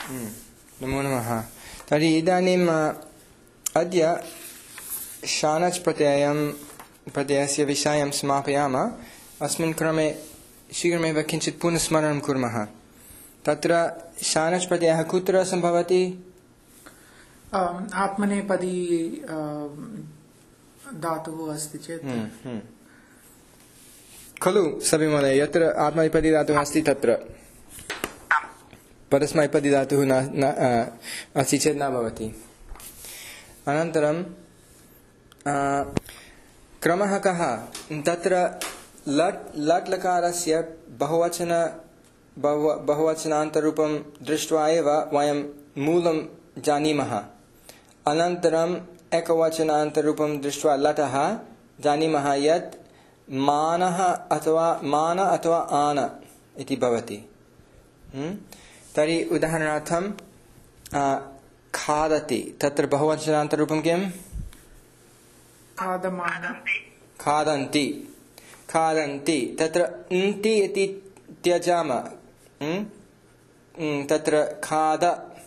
नमो नमः। तर्हि इदानीम् अद्य शानच् प्रत्ययस्य विषयं समापयामः। अस्मिन् क्रमे शीघ्रमेव किञ्चित् पुनस्मरणं कुर्मः। तत्र शानच् प्रत्ययः कुत्र सम्भवति? आत्मनेपदी धातुः अस्ति चेत् खलु सविमहोदय, यत्र आत्मनेपदी धातुः अस्ति तत्र परस्मैपदी धातुः अस्ति चेत् न भवति। अनन्तरं क्रमः कः? तत्र लट् लकारस्य बहुवचनान्तरूपं दृष्ट्वा एव वयं मूलं जानीमः। अनन्तरम् एकवचनान्तरूपं दृष्ट्वा लटः जानीमः यत् मान अथवा आन इति भवति। तर्हि उदाहरणार्थं खादति, तत्र बहुवचनान्तरूपं किम्? खादन्ति। खादन्ति तत्र न्ति इति त्यजामः। तत्र खाद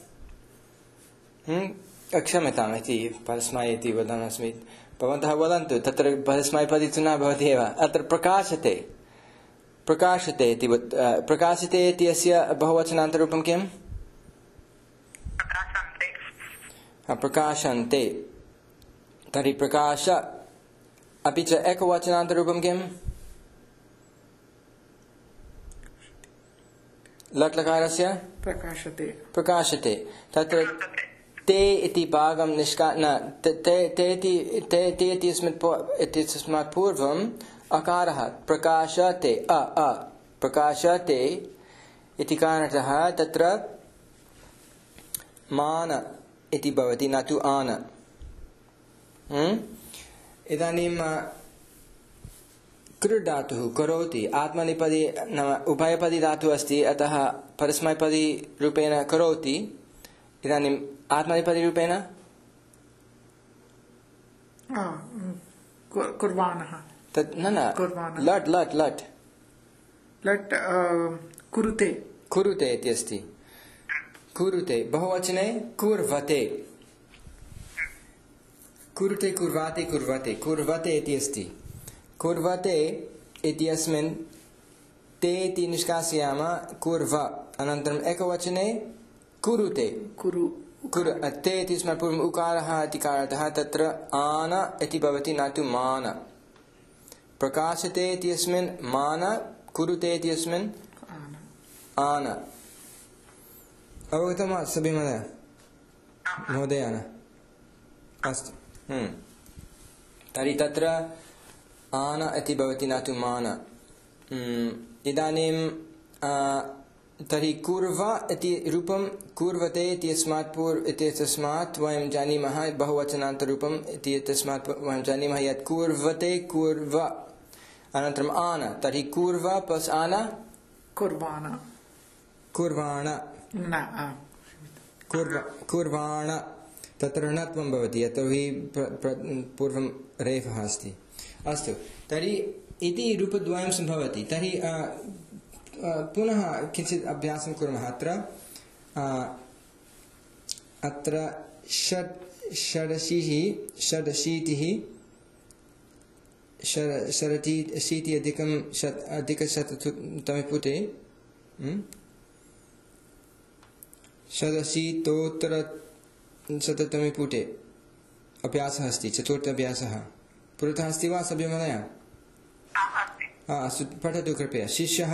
क्षम्यताम् इति परस्मै इति वदन्नस्मि। भवन्तः वदन्तु, तत्र परस्मैपदी तु न भवति एव। अत्र प्रकाशते इति प्रकाशते इत्यस्य बहुवचनान्तरूपं किम्? प्रकाशन्ते। तर्हि प्रकाश, अपि च एकवचनान्तरूपं किम्? लट् लकारस्य प्रकाशते। तत्र ते इति भागं इत्यस्मात् पूर्वम् अकारः प्रकाशते प्रकाशते इति कारणतः तत्र मान इति भवति, न तु आन। इदानीं कृ धातुः करोति, आत्मनेपदी नाम उभयपदी धातुः अस्ति, अतः परस्मैपदी रूपेण करोति। इदानीम् आत्मनेपदी रूपेण कुर्वाणः। तत् न लट् लट् लट् लट् कुरुते इति अस्ति। कुरुते बहुवचने कुर्वते। कुरुते कुर्वते इति अस्ति। कुर्वते इत्यस्मिन् ते इति निष्कासयामः, कुर्व। अनन्तरम् एकवचने कुरुते ते इत्यस्मात् पूर्वम् उकारः इति कारणतः तत्र आन इति भवति, न तु मान। प्रकाशते इत्यस्मिन् मान, कुरुते इत्यस्मिन् आन। अवगतं वा सभिमहोदय? महोदयान अस्तु। तर्हि तत्र आन इति भवति, न तु मान। इदानीं तर्हि कुर्व इति रूपं कुर्वते इत्यस्मात् वयं जानीमः बहुवचनान्तरूपम् इत्यस्मात् वयं जानीमः यत् कुर्वते कुर्व। अनन्तरम् आन, तर्हि कुर्व प्लस् आन कुर्वाण तत्र णत्वं भवति, यतोहि पूर्वं रेफः अस्ति। अस्तु, तर्हि इति रूपद्वयं सम्भवति। तर्हि पुनः किञ्चित् अभ्यासं कुर्मः। अत्र षडशीतिः अधिकशततमे पुटे षडशीतोत्तरशततमे पुटे अभ्यासः अस्ति, चतुर्थ अभ्यासः। पुरतः अस्ति वा सभ्यमहोदय? अस्तु, पठतु कृपया। शिष्यः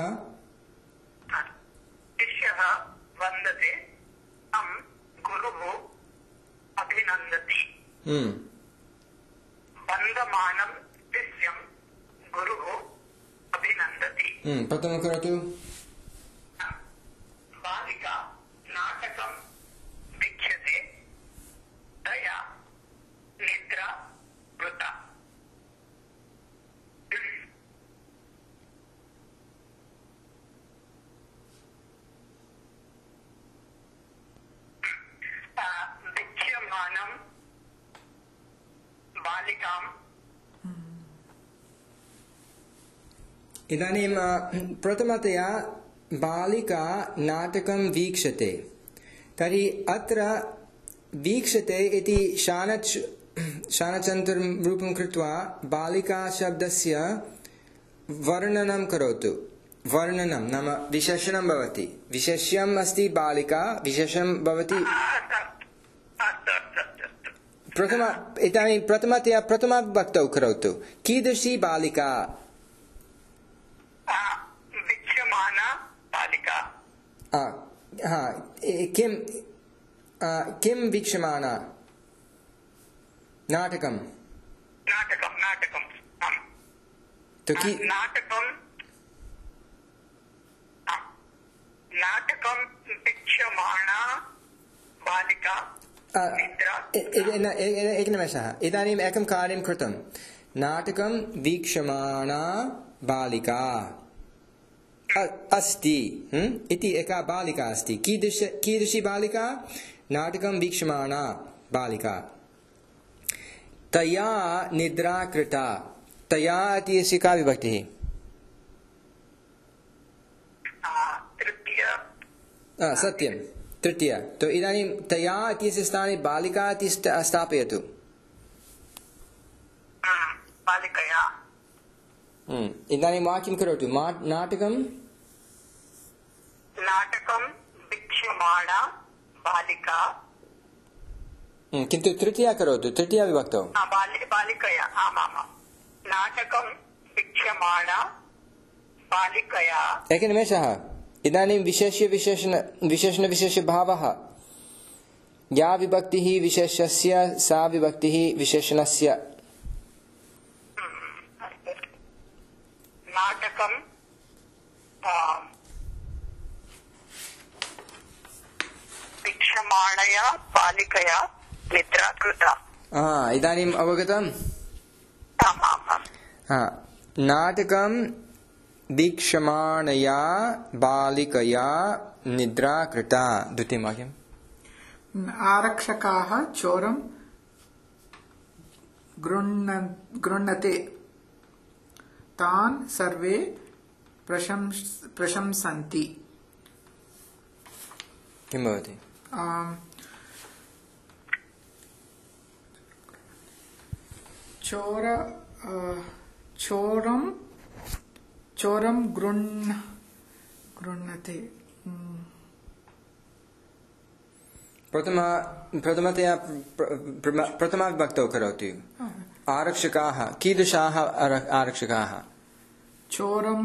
वन्दते, तं गुरुः अभिनन्दति। वन्दमानं शिष्यं गुरुः अभिनन्दति। प्रथमं करोतु। बालिका नाटकं वीक्ष्यते, तया निद्रा कृता। वीक्ष्यमानं बालिकां। इदानीं प्रथमतया बालिका नाटकं वीक्षते। तर्हि अत्र वीक्षते इति शानचन्तरं रूपं कृत्वा बालिका शब्दस्य वर्णनं करोतु। वर्णनं नाम विशेषणं भवति। विशेष्यम् अस्ति बालिका, विशेषं भवति इदानीं प्रथमतया प्रथमाविभक्तौ करोतु। कीदृशी बालिका? वीक्ष्यमाणा बालिका। किं वीक्षमाणा? नाटकं। नाटकं वीक्ष्यमाणा बालिका। एकनिमेषः। इदानीम् एकं कार्यं कृतं। नाटकं वीक्षमाणा बालिका अस्ति इति एका बालिका अस्ति। कीदृशी बालिका? नाटकं वीक्षमाणा बालिका। तया निद्रा कृता। तया इत्यस्य का विभक्तिः? सत्यं, तृतीया। तो इदानीं तया इत्यस्य स्थाने बालिका इति स्थापयतु। बालिकया। इदानीं वाक्यं करोतु। नाटकं वीक्षमाणा बालिका। किन्तु तृतीया करोतु, तृतीया विभक्तौ। बालिकया। आमामां। नाटकं वीक्ष्यमाणा बालिकया। एकनिमेषः। इदानीं विशेषणविशेषभावः। या विभक्तिः विशेषस्य सा विभक्तिः विशेषणस्य। नाटकं वीक्षमाणया बालिकया निद्रा कृता। इदानीम् अवगतम्? नाटकं वीक्षमाणया बालिकया निद्रा कृता। द्वितीयं वाक्यम्। आरक्षकाः चोरं गृह्णन्ते तान् सर्वे प्रशंसन्ति। किं भवति? चोरं गृह्णते। प्रथमतया प्रथमाविभक्तौ करोति। आरक्षकाः। कीदृशाः आरक्षकाः? चोरं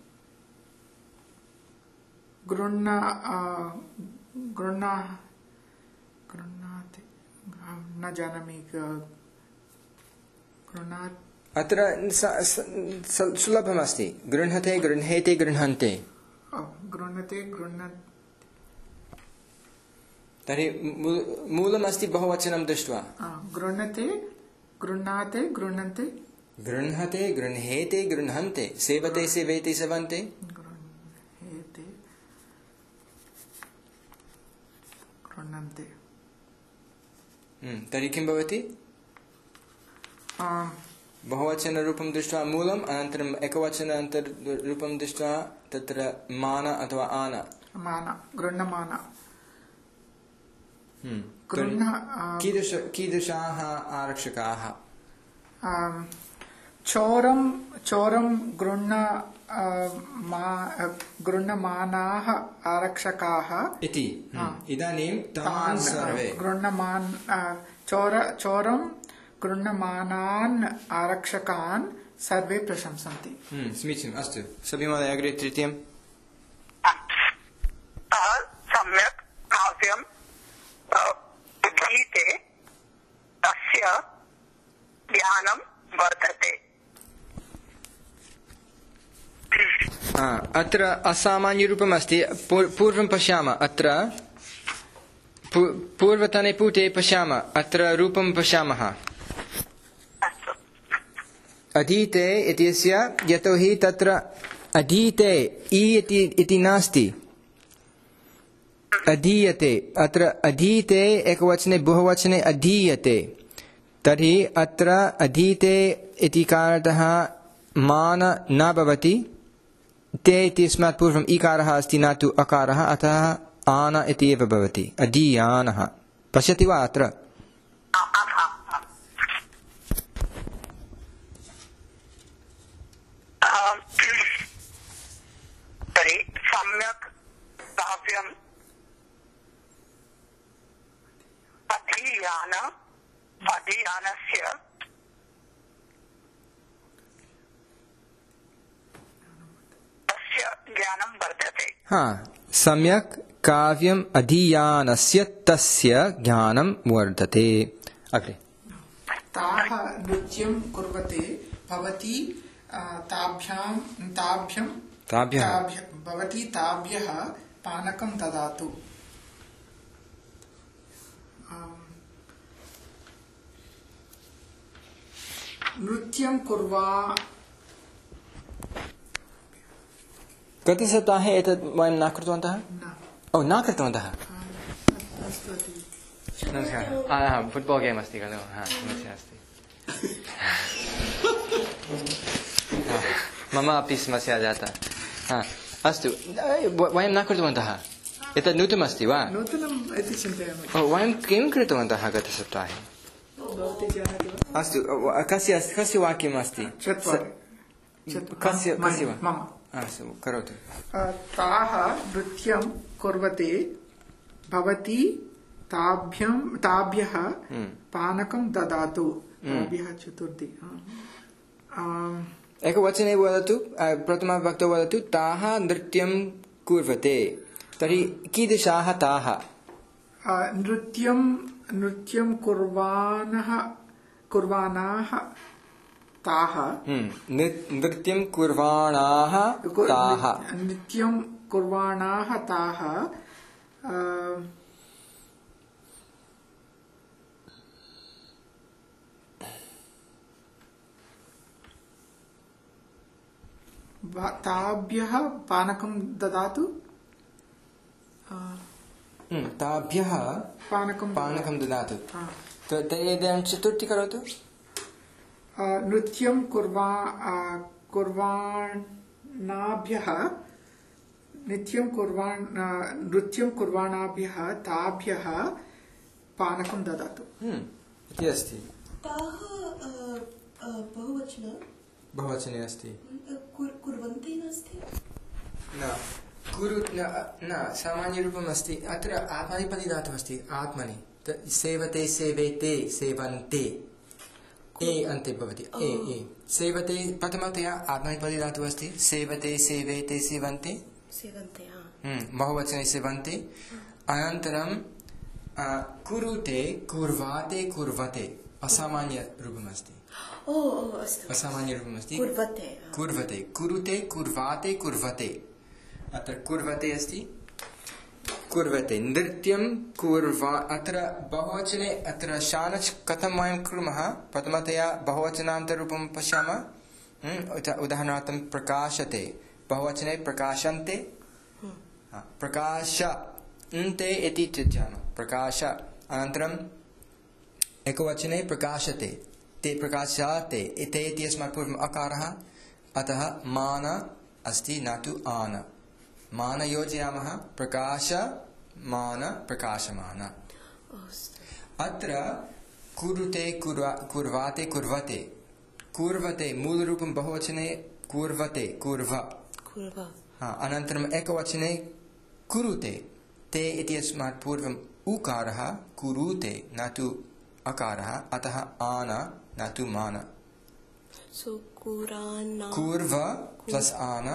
गृह्णाति। न जानामि। अत्र सुलभमस्ति। गृह्णते, गृह्णेते, गृह्णन्ते। तर्हि मूलमस्ति बहुवचनं दृष्ट्वा। गृह्णते, गृह्णाते, गृह्णन्ते। गृह्णते, गृह्णेते, गृह्णन्ते। सेवते, सेवेते, सेवन्ते। गृह्णेते, गृह्णन्ते। तर्हि किं भवति? बहुवचनरूपं दृष्ट्वा मूलम्, अनन्तरम् एकवचनान्तररूपं दृष्ट्वा तत्र मान अथवा आन। गृह्णमाना। कीदृशाः आरक्षकाः? चोरं गृह्णमानाः आरक्षकाः इति। इदानीं तान् सर्वे चोरं गृह्णमानान् आरक्षकान् सर्वे प्रशंसन्ति। समीचीनम्। अस्तु सभीमहोदय, अग्रे तृतीयम्। सम्यक् काव्यं गीते तस्य ज्ञानं वर्धते। अत्र असामान्यरूपम् अस्ति। पूर्वं पश्यामः। अत्र पूर्वतने पुटे पश्यामः। अत्र रूपं पश्यामः। अधीते इत्यस्य, यतोहि तत्र अधीते इति नास्ति, अधीयते। अत्र अधीते एकवचने, बहुवचने अधीयते। तर्हि अत्र अधीते इति कारणतः मान न भवति। ते इत्यस्मात् पूर्वम् इकारः अस्ति, न तु अकारः। अतः आन इति एव भवति अधीयानः पश्यति वा अत्र तर्हि सम्यक् काव्यम् अधीयानस्य तस्य ज्ञानं वर्धते सम्यक् काव्यम् अधीयानस्य तस्य ज्ञानं वर्धते अग्रे ताः नृत्यं कुर्वते भवती ताभ्यः पानकं ददातु नृत्यं गतसप्ताहे एतत् वयं न कृतवन्तः न कृतवन्तः नमस्कारः फुट्बाल् गेम् अस्ति खलु समस्या अस्ति मम अपि समस्या जाता अस्तु वयं न कृतवन्तः एतत् नूतनमस्ति वा नूतनम् इति चिन्तयामि वयं किं कृतवन्तः गतसप्ताहे अस्तु कस्य वाक्यम् अस्ति कस्य मम अस्तु करोतु ताः नृत्यं कुर्वते भवती ताभ्यः पानकं ददातु ताभ्यः चतुर्थी एकवचने वदतु प्रथमविभक्तौ वदतु ताः नृत्यं कुर्वते तर्हि कीदृशाः ताः नृत्यं कुर्वाणाः ताः नृत्यं कुर्वाणाः ताः नृत्यं कुर्वाणाः ताः ताभ्यः पानकं ददातु ताभ्यः पानकं ददातु इदानीं चतुर्थी करोतु नृत्यं कुर्वाणाभ्यः ताभ्यः पानकं ददातु इति अस्ति बहुवचने अस्ति कुर्वन्ति नास्ति न सामान्यरूपम् अस्ति अत्र आत्मनेपदी धातुः अस्ति आत्मनि सेवते सेवेते सेवन्ते ए अन्ते भवति ए सेवते प्रथमतया आत्मनेपदी धातुः अस्ति सेवते सेवेते सेवन्ते बहुवचने सेवन्ते अनन्तरं कुरुते कुर्वाते कुर्वते असामान्यरूपम् अस्ति असामान्यरूपम् अस्ति कुर्वते कुरुते कुर्वाते कुर्वते अत्र कुर्वते अस्ति कुर्वते नृत्यं कुर्वा अत्र बहुवचने अत्र शानच् कथं वयं कुर्मः प्रथमतया बहुवचनान्तरूपं पश्यामः उदाहरणार्थं प्रकाशते बहुवचने प्रकाशन्ते प्रकाशन्ते इति चिन्तयामः प्रकाश अनन्तरं एकवचने प्रकाशते ते प्रकाशाते इति अस्मात् पूर्वम् अकारः अतः मान अस्ति न तु आन मान योजयामः प्रकाश मान प्रकाशमान अत्र कुरुते कुर्वाते कुर्वते कुर्वते मूलरूपं बहुवचने कुर्वते कुर्व अनन्तरम् एकवचने कुरुते ते इति अस्मात् पूर्वम् उकारः कुरुते न तु अकारः अतः आन न तु मान कुर्व प्लस आन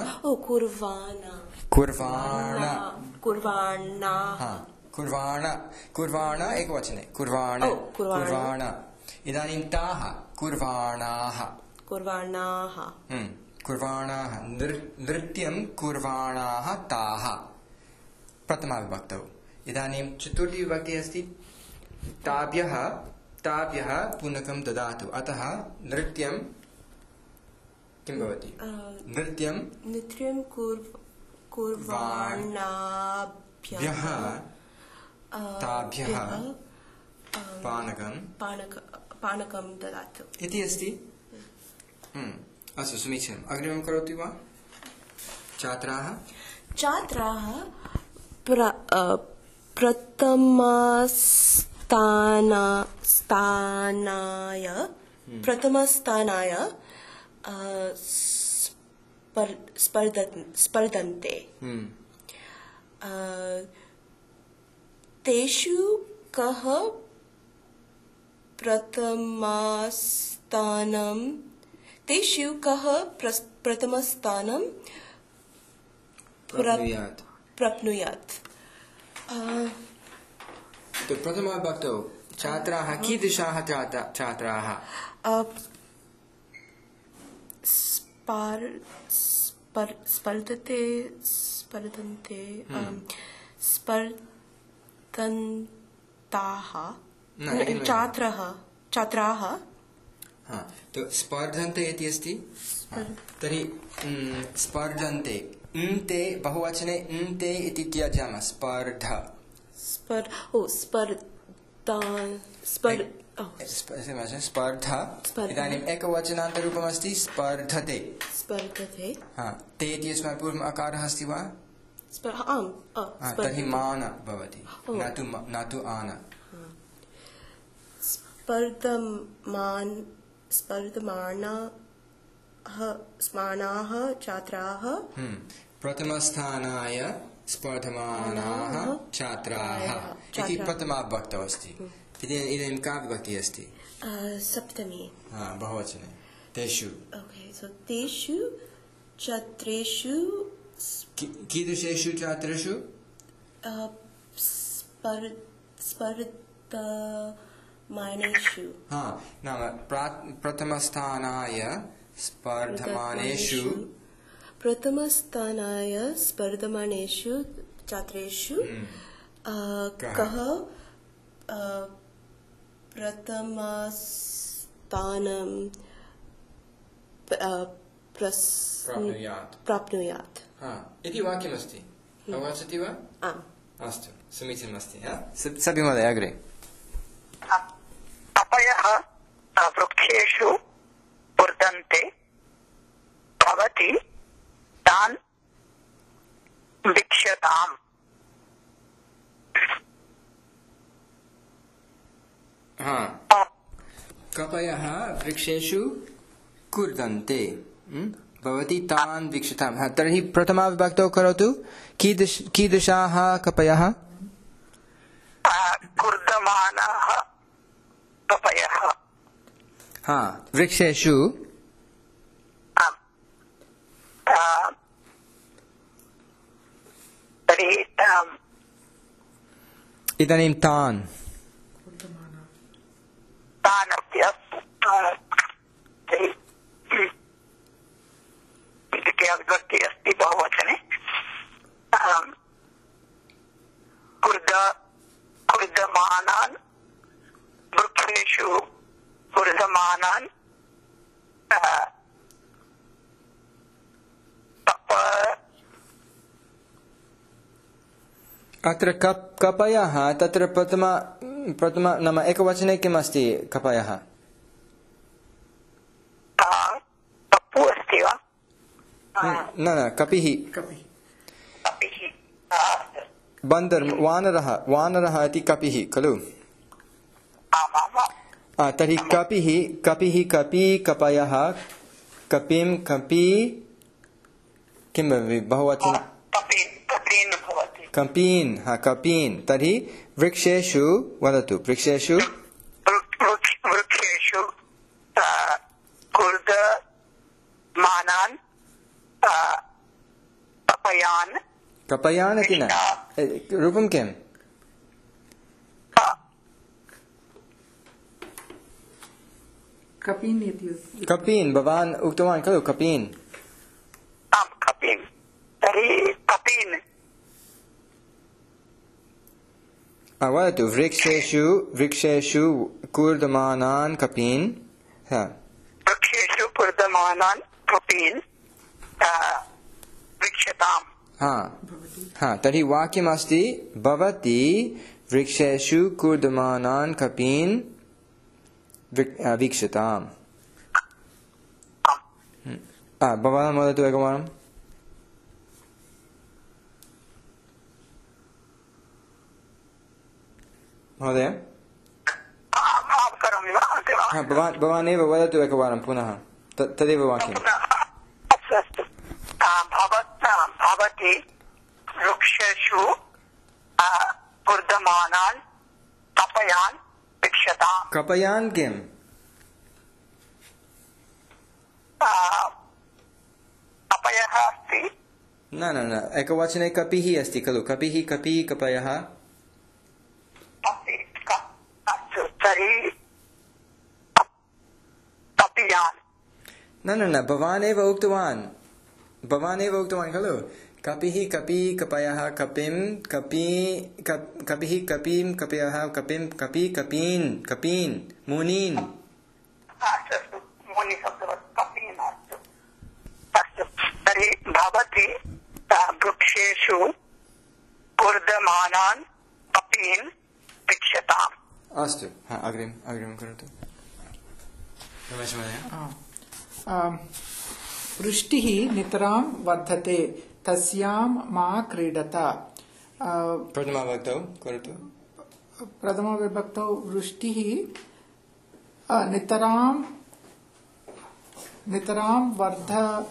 कुर्वाण एकवचने कुर्वाण इदानीं ताः कुर्वाणाः नृत्यं कुर्वाणाः ताः प्रथमाविभक्तौ इदानीं चतुर्थी विभक्तिः अस्ति ताभ्यः पूनकं ददातु अतः नृत्यं किं भवति नृत्यं कुर्वाणाभ्यः ताभ्यः पानकं ददातु इति अस्ति अस्तु समीचीनम् अग्रिमं करोति वा छात्राः प्रथमस्थानाय स्पर्धन्ते तेषु कः प्रथमस्थानं प्राप्नुयात् तो प्रथमविभक्तौ छात्राः कीदृशाः छात्राः स्पर्धन्ते छात्राः तो स्पर्धन्ते इति अस्ति तर्हि स्पर्धन्ते ते बहुवचने ते इति त्यजामः स्पर्धा स्पर्धा इदानीम् एकवचनान्तरूपमस्ति स्पर्धते ते इति अस्माकं पूर्वम् अकारः अस्ति वा तर्हि मान भवति न तु आन स्पर्धमानाः छात्राः प्रथमस्थानाय स्पर्धमानाः छात्राः इति प्रथमाविभक्तौ अस्ति इदानीं का विभक्तिः अस्ति सप्तमी बहुवचने तेषु तेषु छात्रेषु कीदृशेषु छात्रेषु स्पर्धमानेषु नाम प्रथमस्थानाय स्पर्धमानेषु छात्रेषु कः प्रथमस्थानं प्राप्नुयात् इति वाक्यमस्ति अवगच्छति वा अस्तु समीचीनमस्ति सभ्यमहोदय अग्रे कपयः वृक्षेषु वर्धन्ते भवति तान् वीक्ष्यताम् कपयः वृक्षेषु कूर्दन्ते भवति तान् वीक्षताम् तर्हि प्रथमाविभक्तौ करोतु कीदृशाः कपयः कूर्दमानाः कपयः वृक्षेषु तर्हि इदानीं तान् विभक्ति अस्ति बहुवचने कूर्दमानान् वृक्षेषु कूर्दमानान् अत्र कपयः तत्र प्रथम नाम एकवचने किम् अस्ति कपयः कप्पु अस्ति वा न कपिः बन्दर् वानरः इति कपिः खलु तर्हि कपिः कपी कपयः कपिं कपी किं बहुवचन कपीन् कपीन् तर्हि वृक्षेषु वदतु वृक्षेषु कूर्दमानान् कपयान् इति न रूपं किम् कपीन् भवान् उक्तवान् खलु कपीन् तर्हि कपीन् वदतु वृक्षेषु कूर्दमानान् कपीन् वृक्षेषु कूर्दमानान् कपीन् वीक्ष्यताम् तर्हि वाक्यमस्ति भवति वृक्षेषु कूर्दमानान् कपीन् वीक्षताम् भवान् वदतु एकवारम् महोदय आं करोमि वा अन्तिमः भवानेव वदतु एकवारं पुनः तदेव वाक्यम् अस्तु अस्तु भवति वृक्षेषु वर्धमानान् कपयान् वीक्षताम् कपयान् किम् कपयः अस्ति न एकवचने कपिः अस्ति खलु कपिः कपि कपयः अस्ति अस्तु तर्हि कपियान् न भवानेव उक्तवान् खलु कपिः कपि कपयः कपिं कपिः कपिं कपयः कपिं कपि कपीन् मुनीन् अस्तु मुनिशब्दः कपीन् अस्तु तर्हि भवति वृक्षेषु वर्धमानान् कपीन् वीक्षताम् अस्तु अग्रिमं करोतु रमेश महोदय वृष्टिः नितरां वर्धते तस्यां मा क्रीडत प्रथमाविभक्तौ करोतु प्रथमविभक्तौ वृष्टिः नितरां वर्ध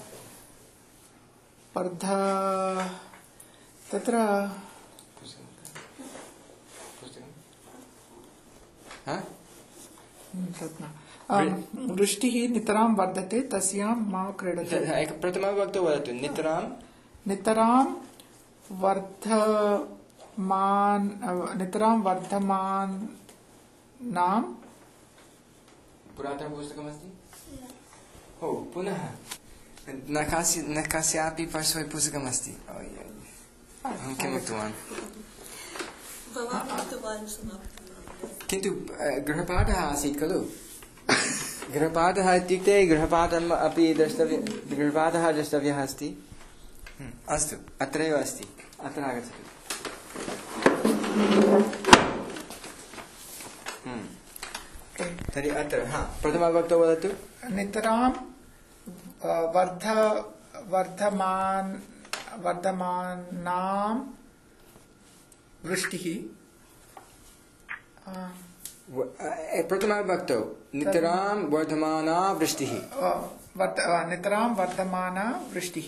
तत्र वृष्टिः नितरां वर्धते तस्यां मा क्रीडते प्रथमाविभक्तौ वदतु नितरां वर्धमानां पुरातनपुस्तकमस्ति पुनः न कस्यापि पार्श्वे पुस्तकमस्ति अहं किम् उक्तवान् किन्तु गृहपाठः आसीत् खलु गृहपाठः इत्युक्ते गृहपाठम् अपि गृहपाठः द्रष्टव्यः अस्ति अस्तु अत्रैव अस्ति अत्र आगच्छतु तर्हि अत्र प्रथमाविभक्तौ वदतु नितरां वर्धमानां वृष्टिः प्रथमाविभक्तौ नितरां वर्धमाना वृष्टिः नितरां वर्धमाना वृष्टिः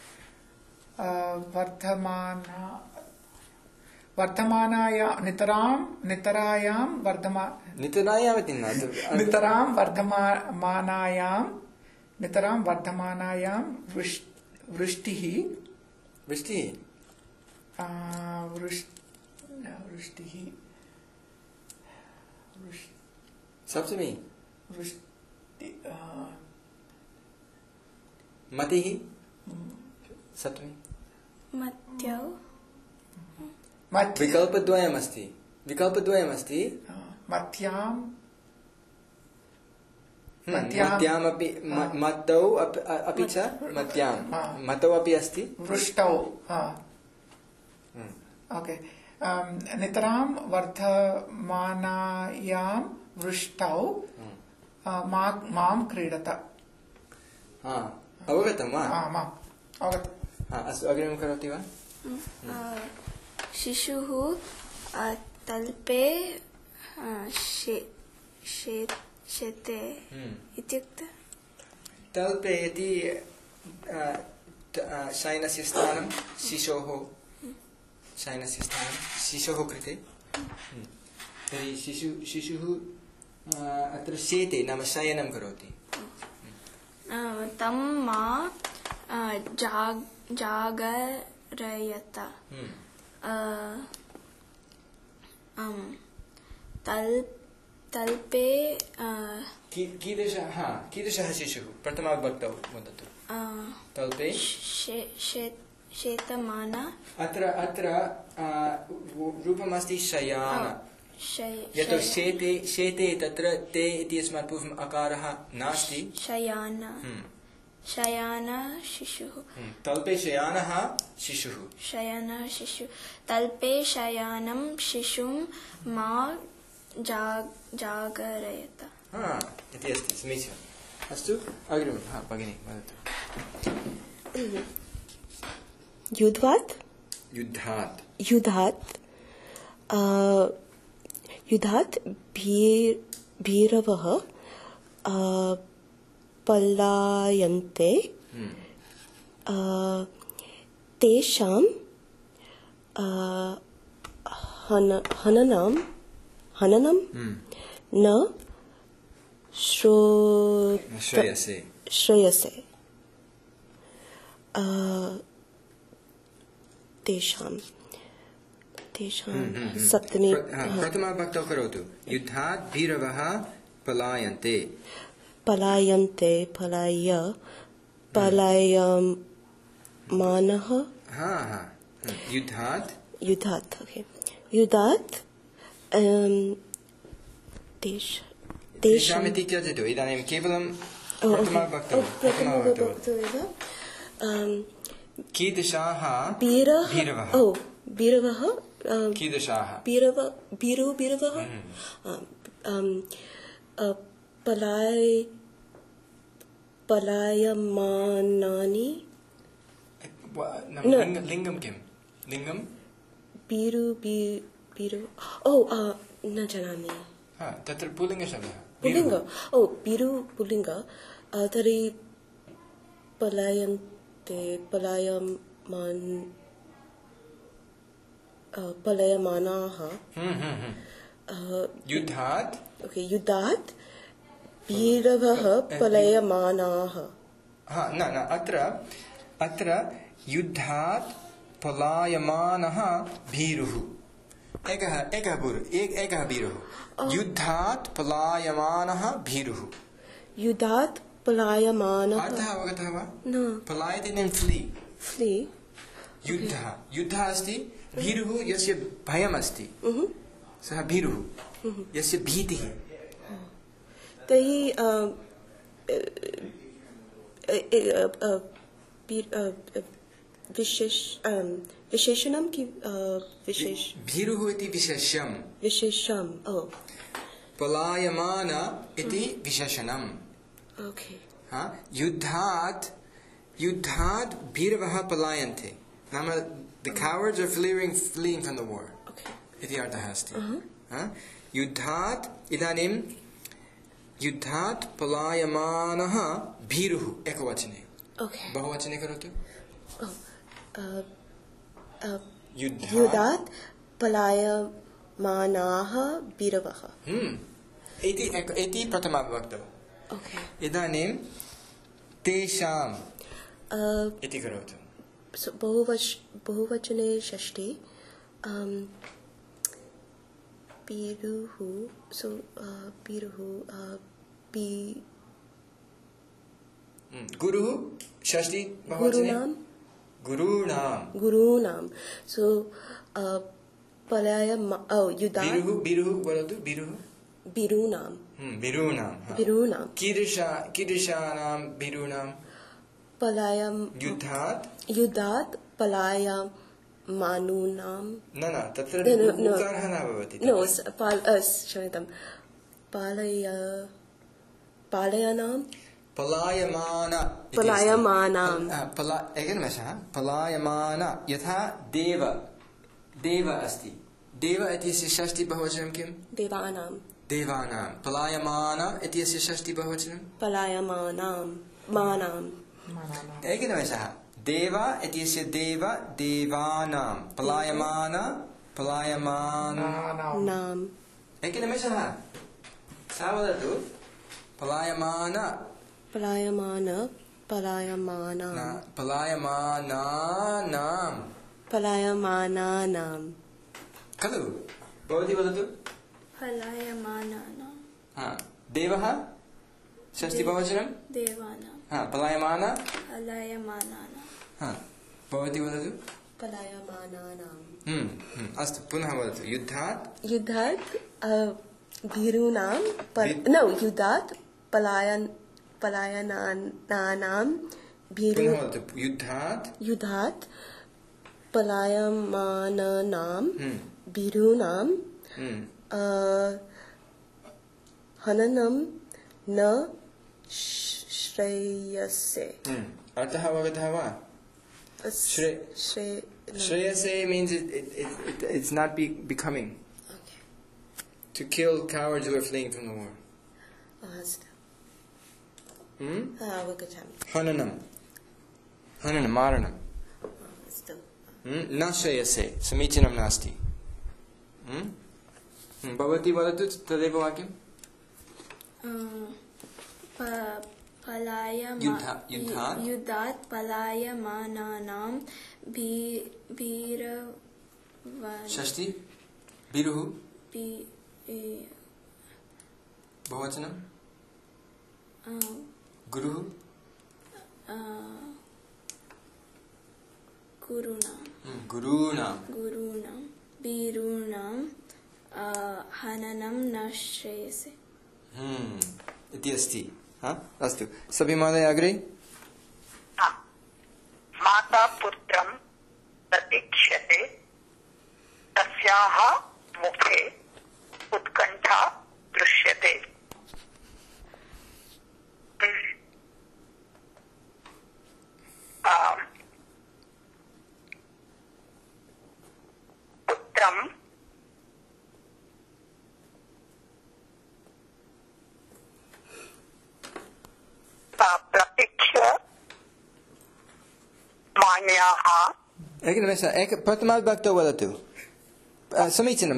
नितरां वर्धमानायां वृष्टिः सप्तमी मतिः सप्तमी विकल्पद्वयमस्ति मत्यामपि मत्तौ अपि च मत्यां मतौ अपि अस्ति वृष्टौ ओके नितरां वर्धमानायां वृष्टौ मां क्रीडत अवगतं वा अस्तु अग्रिमं करोति वा शिशुः तल्पे शेते इत्युक्ते तल्पे इति शयनस्य स्थानं शिशोः कृते तर्हि शिशुः अत्र शेते नाम शयनं करोति तं मा जागरयत तल्पे कीदृशः शिशुः प्रथमाविभक्तौ वदतु तल्पे शेतमाना अत्र रूपमस्ति शयान यतो शेते तत्र ते इत्यस्मात् पूर्वम् अकारः नास्ति शयान शिशुः तल्पे शयानः शिशुः तल्पे शयानं शिशुं मा जागरयत इति अस्ति समीचीनम् अस्तु अग्रिमं भगिनी वदतु युधात् भीरवः पलायन्ते तेषां हननं न श्रेयसे तेषां सप्तमी प्रथमाविभक्तौ करोतु युद्धात् भीरवः पलायन्ते पलायमानः युद्धात् तेषामिति त्यजतु इदानीं केवलं प्रथमाविभक्तौ कीदृशाः भीरवः कीदृशाः भीरवः पलायमानानि लिङ्गं किं लिङ्गं बीरु न जानामि तत्र पुल्लिङ्गशब्दः बीरु पुल्लिङ्ग तर्हि पलायमानाः युद्धात् भीरवः पलायमानाः न अत्र युद्धात् पलायमानः भीरुः एकः भीरुः युद्धात् पलायमानः भीरुः युद्धात् पलायमानः अर्थः अवगतः वा न पलायते फ्ली युद्धः अस्ति भीरुः यस्य भयमस्ति सः भीरुः यस्य भीतिः तर्हि विशेषणं कि भीरुः इति विशेषं पलायमान इति विशेषणम् युद्धात् भीरवः पलायन्ते नाम the cowards are fleeing from the war इति अर्थः अस्ति युद्धात् इदानीं युद्धात् पलायमानः भीरुः एकवचने बहुवचने करोतु युद्धात् पलायमानाः भीरवः इति प्रथमाविभक्तौ इदानीं तेषाम् इति करोतु बहुवचने षष्ठी भीरुः गुरुः षष्ठी बहुवचने गुरूणां सो युद्धात् भीरुः वदतु भीरूणां कीदृशानां भीरूणां युद्धात् पलायमानानां न तत्र उकारः न भवति क्षम्यतां पलायमान यथा देव अस्ति देव इत्यस्य षष्ठी बहुवचनं किं देवानां पलायमान इत्यस्य षष्ठी बहुवचनं पलायमानां एकनिमेषः देव इत्यस्य देवानां पलायमानां एकनिमेषः सा वदतु पलायमानानां खलु भवती वदतु पलायमानानां देवः षष्ठी बहुवचनं देवानां पलायमान भवती वदतु पलायमानानां अस्तु पुनः वदतु युद्धात् भीरूणां युद्धात् पलायनानां युद्धात् पलायमानानां भीरूणां हननं न श्रेयसे अर्थः अवगतः वा श्रेयसे means it's not becoming To kill cowards who are fleeing from the war. अस्तु अवगच्छामि हननं मारणं अस्तु न श्रेयसे समीचीनं नास्ति भवती वदतु तदेव वाक्यं युद्धात् पलायमानानां षष्ठी भीरुः बहुवचनं गुरुः गुरूणां वीरूणां हननं न श्रेयसे इति अस्ति अस्तु सभी महोदय अग्रे माता पुत्रं प्रतीक्ष्यते तस्याः मुखे उत्कण्ठा दृश्यते पुत्रं प्रतीक्षमाण्याः एकनिमेषः प्रथमात् भक्तो वदतु समीचीनं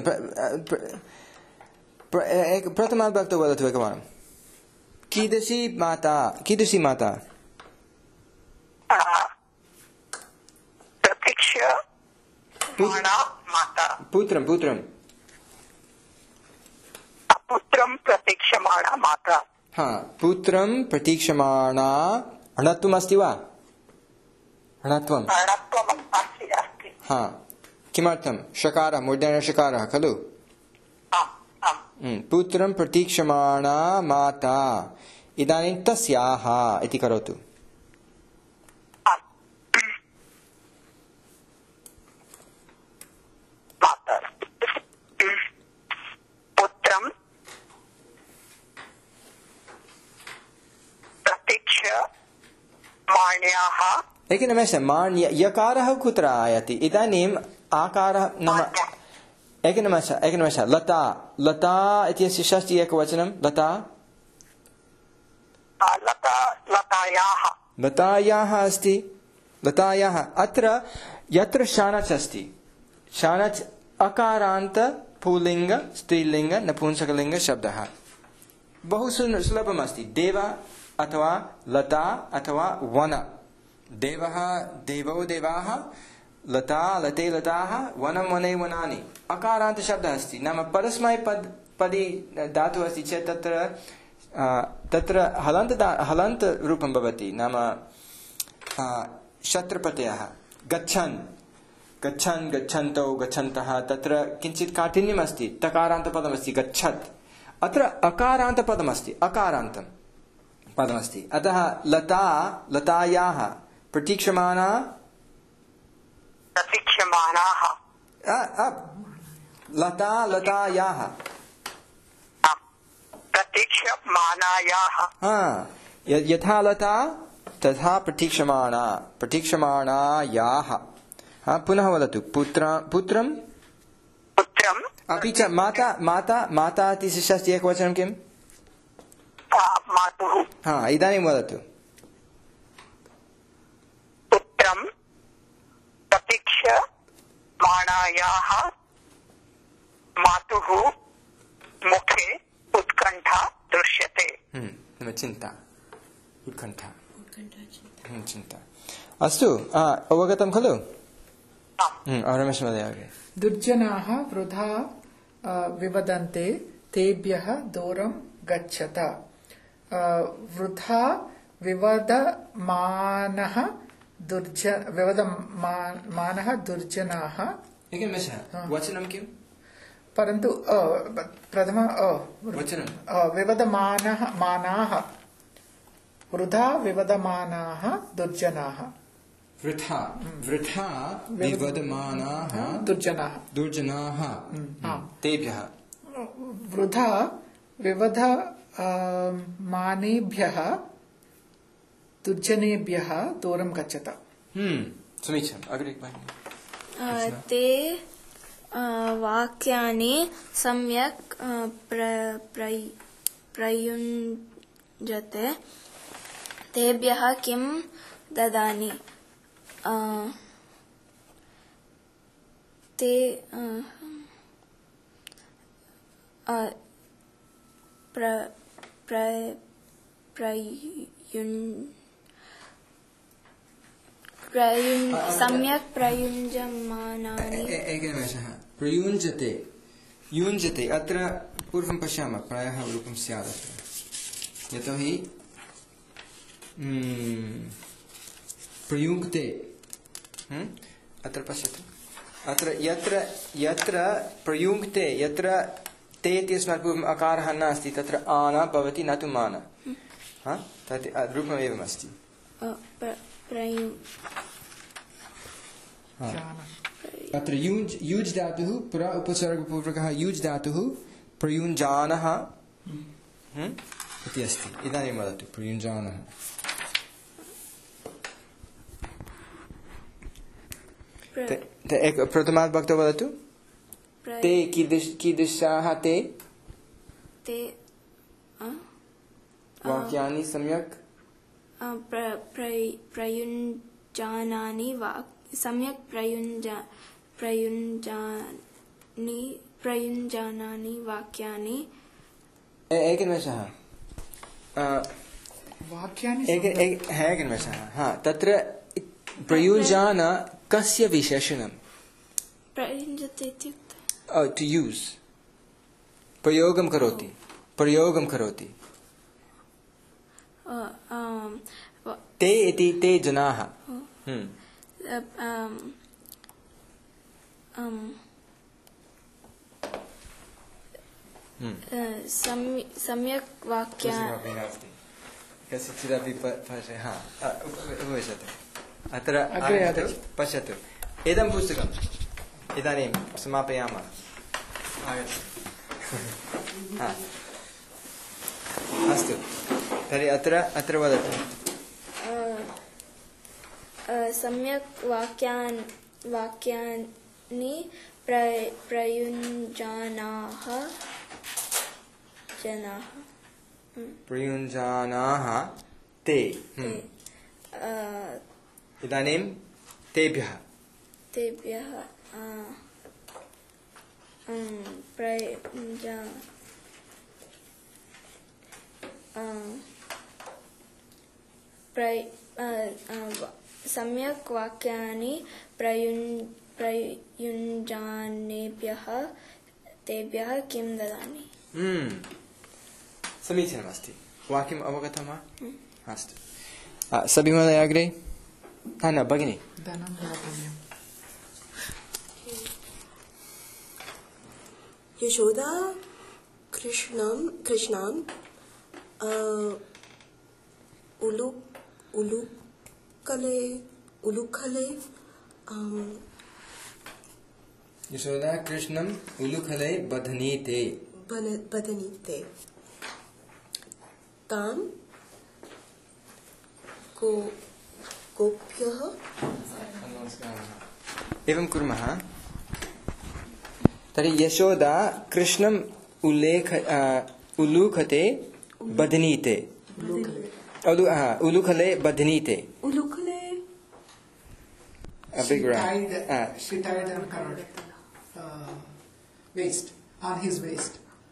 प्रथमात् भक्तो वदतु एकवारं कीदृशी माता पुत्रं प्रतीक्षमाणा माता पुत्रं प्रतीक्षमाणा णत्वम् अस्ति वा णत्वम् अस्ति किमर्थं शकारः मूर्धन्यषकारः खलु पुत्रं प्रतीक्षमाणा माता इदानीं तस्याः इति करोतु पुत्रं प्रतीक्षमाण्याः एकनिमेषं यकारः कुत्र आयाति इदानीम् आकारः नाम एकनिमेषः लता इत्यस्य षष्ठी एकवचनं लतायाः अस्ति लतायाः अत्र यत्र शानच् अस्ति शानच् अकारान्त पुल्लिङ्ग स्त्रीलिङ्ग नपुंसकलिङ्ग शब्दः बहु सुलभमस्ति देव अथवा लता अथवा वन देवः देवौ देवाः लता लते लताः वनं वने वनानि अकारान्त शब्दः अस्ति नाम परस्मैपदी धातुः अस्ति चेत् तत्र हलन्त रूपं भवति नाम शत्रप्रत्ययः गच्छन् गच्छन्तौ गच्छन्तः तत्र किञ्चित् काठिन्यम् अस्ति तकारान्तपदमस्ति गच्छत् अत्र अकारान्तपदमस्ति पदमस्ति अतः लतायाः प्रतीक्षमाणाः लतायाः यथा लता तथा प्रतीक्षमाणायाः पुनः वदतु पुत्रं अपि च माता इति षष्ठी एकवचनं किम् इदानीं वदतु पुत्रं प्रतीक्षमाणायाः मातुः मुखे उत्कण्ठा दृश्यते चिन्ता उत्कण्ठा चिन्ता अस्तु अवगतं खलु रमेश महोदय दुर्जनाः वृथा विवदन्ते तेभ्यः दूरं गच्छत वृथा विवदमानः दुर्जनाः वचनं किम् परन्तु प्रथम वचनं विवदमानाः वृथा विवदमानाः दुर्जनाः वृथा विवदमानाः दुर्जनाः तेभ्यः वृथा विवदमानेभ्यः दुर्जनेभ्यः दूरं गच्छत समीचीनम् अग्रे ते वाक्यानि सम्यक् प्रयुञ्जते तेभ्यः किं ददामि ते सम्यक् प्रयुञ्जमानानि एकनिमेषः प्रयुञ्जते युञ्जते अत्र पूर्वं पश्यामः प्रायः रूपं स्यात् अत्र यतोहि प्रयुङ्क्ते अत्र पश्यतु अत्र यत्र प्रयुङ्क्ते यत्र ते इत्यस्मात् पूर्वम् अकारः नास्ति तत्र आना भवति न तु मान तत् रूपमेवमस्ति अत्र युज् धातुः पुरा उपसर्गपूर्वकः युज् धातुः प्रयुञ्जानः इति अस्ति इदानीं वदतु प्रयुञ्जानः प्रथमात् भक्तो वदतु ते कीदृशाः ते वाक्यानि सम्यक् प्रयुञ्जानानि सम्यक् प्रयुञ्जानानि वाक्यानि एकनिमेषः एकनिमेषः तत्र प्रयुञ्जान कस्य विशेषणं प्रयुञ्जते इत्युक्ते to use प्रयोगं करोति ते इति ते जनाः सम्यक् वाक्यानि कस्यचिदपि उपविशतु अत्र पश्यतु इदं पुस्तकम् इदानीं समापयामः अस्तु तर्हि अत्र वदतु सम्यक् वाक्यानि प्रयुञ्जानाः ते इदानीं तेभ्यः सम्यक् वाक्यानि प्रयुञ्जानेभ्यः तेभ्यः किं ददामि समीचीनमस्ति वाक्यम् अवगतं वा अस्तु सबिमहोदय अग्रे न भगिनि यशोदा कृष्णान् उलूखले यशोदा कृष्णम् उलूखले बध्नीते तान् गोप्यः एवं कुर्मः तर्हि यशोदा कृष्णम् उलूखते बध्नीते उलूखले बध्नीते She tied and covered waist on his waist.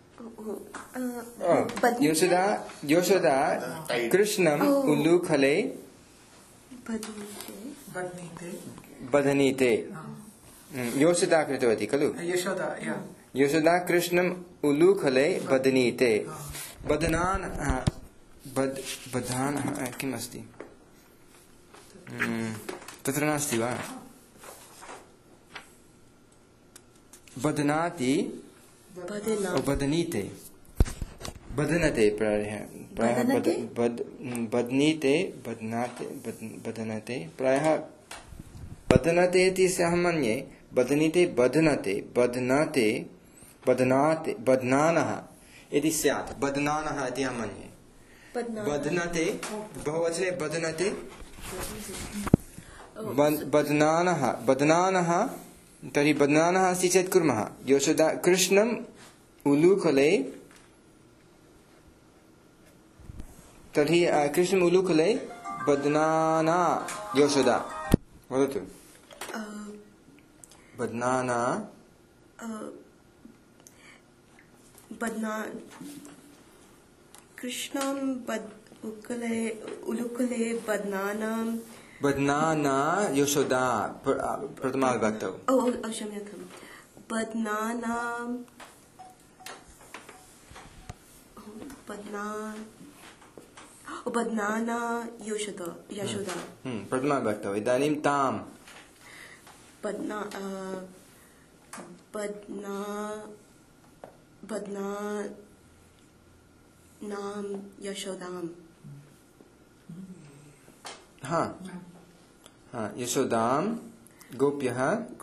Yashoda कृष्णम् उलूखले बध्नीते यशोदा कृतवती खलु यशोदा कृष्णम् उलूखले बध्नीते बधान किम् अस्ति तत्र नास्ति वा बध्नाति बध्नीते बध्नते प्रायः बध्नीते बध्नते प्रायः बध्नते इति सः मन्ये बध्नीते बध्नते बध्नानः इति स्यात् बध्नानः इति अहं मन्ये बध्नते बहुवचने बध्नते बध्नानः तर्हि बध्नानः अस्ति चेत् कुर्मः यशोदा कृष्णम् उलूखले तर्हि कृष्णम् उलूखले बध्नाना यशोदा वदतु बध्नाना कृष्णं उलूखले बध्नाना यशोदा प्रथमाविभक्तौ क्षम्यतां बध्नाना यशोदा प्रथमाविभक्तौ इदानीं ताम् नाम यशोदाम यशोदाम गोप्यः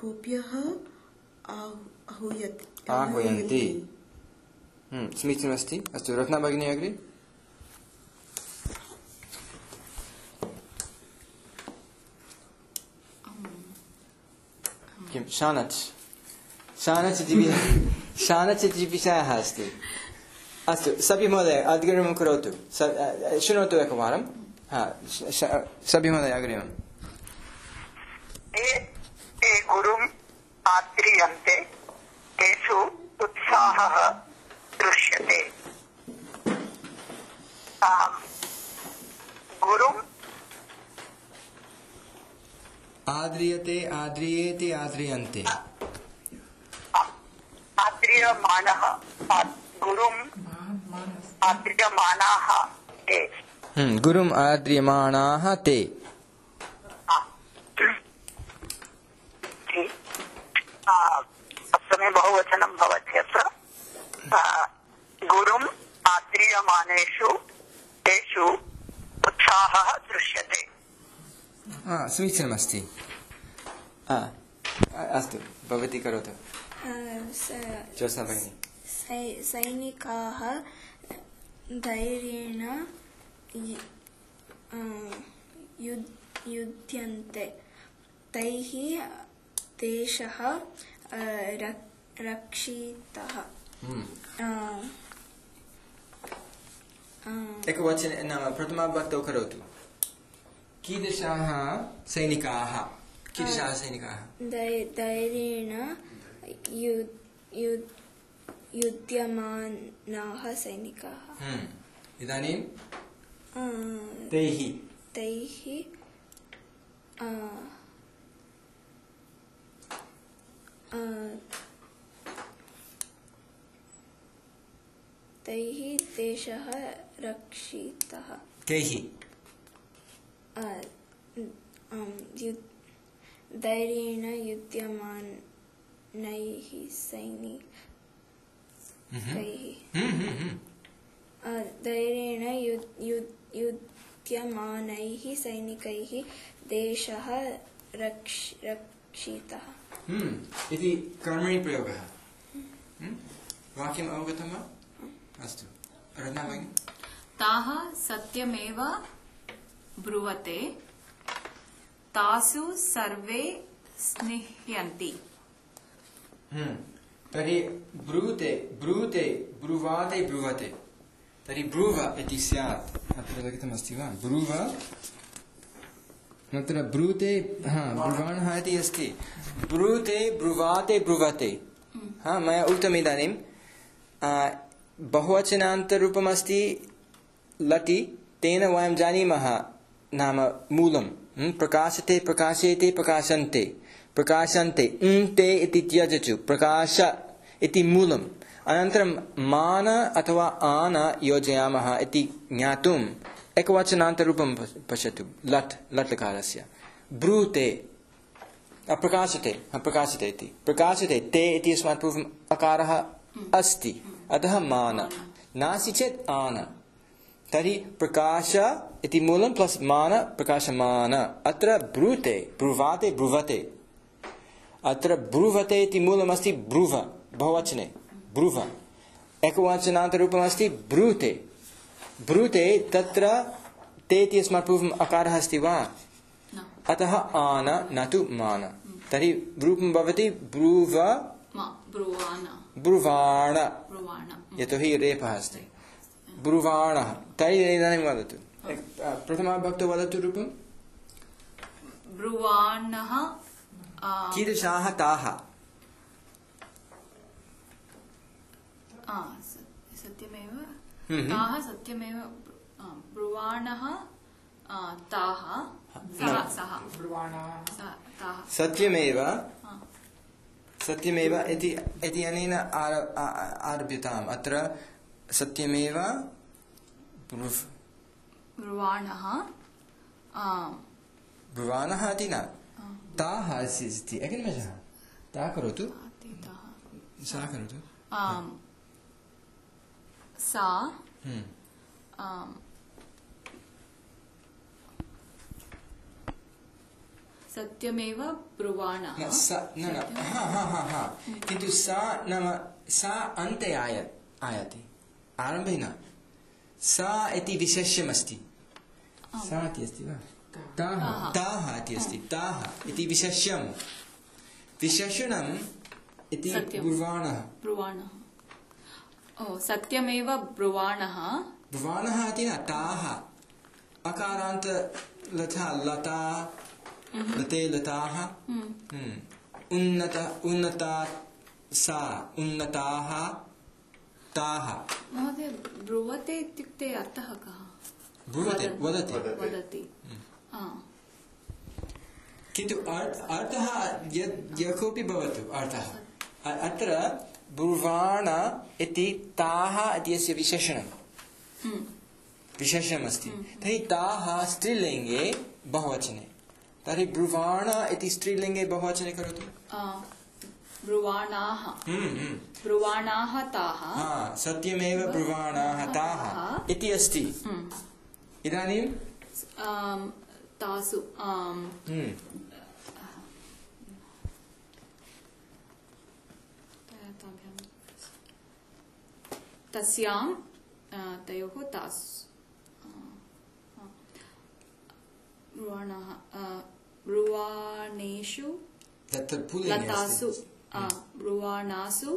आह्वयन्ति समीचीनमस्ति अस्तु रत्ना भगिनी अग्रे किं शानच् इति विषयः अस्ति अस्तु सभि महोदय अग्रिमं करोतु शृणोतु एकवारं सभि महोदय अग्रिमम् ये गुरुम् आद्रियन्ते तेषु उत्साहः दृश्यते गुरुम् आद्रियते आद्रियेति आद्रियन्ते आद्रियमाणः गुरुम् आद्रियमाणाः ते गुरुम् आद्रियमाणाः ते सप्तमे बहुवचनं भवति अत्र गुरुम् आद्रियमानेषु तेषु उत्साहः दृश्यते समीचीनमस्ति अस्तु भवती करोतु ज्योत्स्ना भगिनी सैनिकाः धैर्येण युध्यन्ते तैः देशः रक्षितः एकवचने नाम प्रथमाविभक्तौ करोतु कीदृशाः सैनिकाः धैर्येण युध्यमानाः सैनिकाः इदानीं तैः देशः रक्षितः कैः धैर्येण युध्यमानैः सैनिकैः धैर्येण युध्यमानैः सैनिकैः देशः रक्षितः इति कर्मणि प्रयोगः वाक्यम् अवगतं वा अस्तु रत्ना भगिनी ताः सत्यमेव ब्रुवते तासु सर्वे स्निह्यन्ति तर्हि ब्रूते ब्रुवते तर्हि ब्रूव इति स्यात् अत्र लिखितमस्ति वा ब्रूव अत्र ब्रूते ब्रुवाणः इति अस्ति ब्रूते ब्रुवते मया उक्तम् इदानीं बहुवचनान्तरूपमस्ति लटि तेन वयं जानीमः नाम मूलं प्रकाशते प्रकाशेते प्रकाशन्ते प्रकाशन्ते ते इति त्यजतु प्रकाश इति मूलम् अनन्तरं मान अथवा आन योजयामः इति ज्ञातुम् एकवचनान्तरूपं पश्यतु लट् लट्लकारस्य ब्रूते प्रकाशते इति प्रकाशते ते इति अस्मात् पूर्वम् अकारः अस्ति अतः मान नास्ति चेत् आन तर्हि प्रकाश इति मूलं प्लस् मान प्रकाशमान अत्र ब्रूते ब्रुवते अत्र ब्रुवते इति मूलमस्ति ब्रुव बहुवचने ब्रुव एकवचनान्तरूपमस्ति ब्रूते तत्र ते इति अस्मात् पूर्वम् अकारः अस्ति वा अतः आन न तु मान तर्हि रूपं भवति ब्रुवाण यतोहि रेफः अस्ति ब्रुवाणः तर्हि इदानीं वदतु प्रथमाविभक्तौ वदतु रूपं ब्रुवाणः कीदृशाः ताः सत्यमेव ताः सत्यमेव ब्रुवाणः ताः सः सत्यमेव इति अनेन आरभ्यताम् अत्र सत्यमेव ब्रुवाणः इति न ताः अस्ति एकनिमेषः ताः करोतु सा करोतु सा सत्यमेव ब्रुवाणः किन्तु सा नाम सा अन्ते आयाति आरम्भे न सा इति विशेष्यमस्ति सा इति अस्ति वा ताः इति अस्ति ताः इति विशेषणम् इति ब्रुवाणः सत्यमेव ब्रुवाणः इति न ताः अकारान्त लता लते लताः उन्नता सा उन्नताः ताः महोदय ब्रुवते इत्युक्ते अर्थः कः वदति किन्तु अर्थः यः कोऽपि भवतु अर्थः अत्र ब्रुवाण इति ताः इत्यस्य विशेषणमस्ति तर्हि ताः स्त्रीलिङ्गे बहुवचने तर्हि ब्रुवाण इति स्त्रीलिङ्गे बहुवचने करोतु ब्रुवाणाः ताः सत्यमेव ब्रुवाणाः ताः इति अस्ति इदानीं तासु तस्यां तयोः तासु ब्रुवाणेषु लतासु ब्रुवाणासु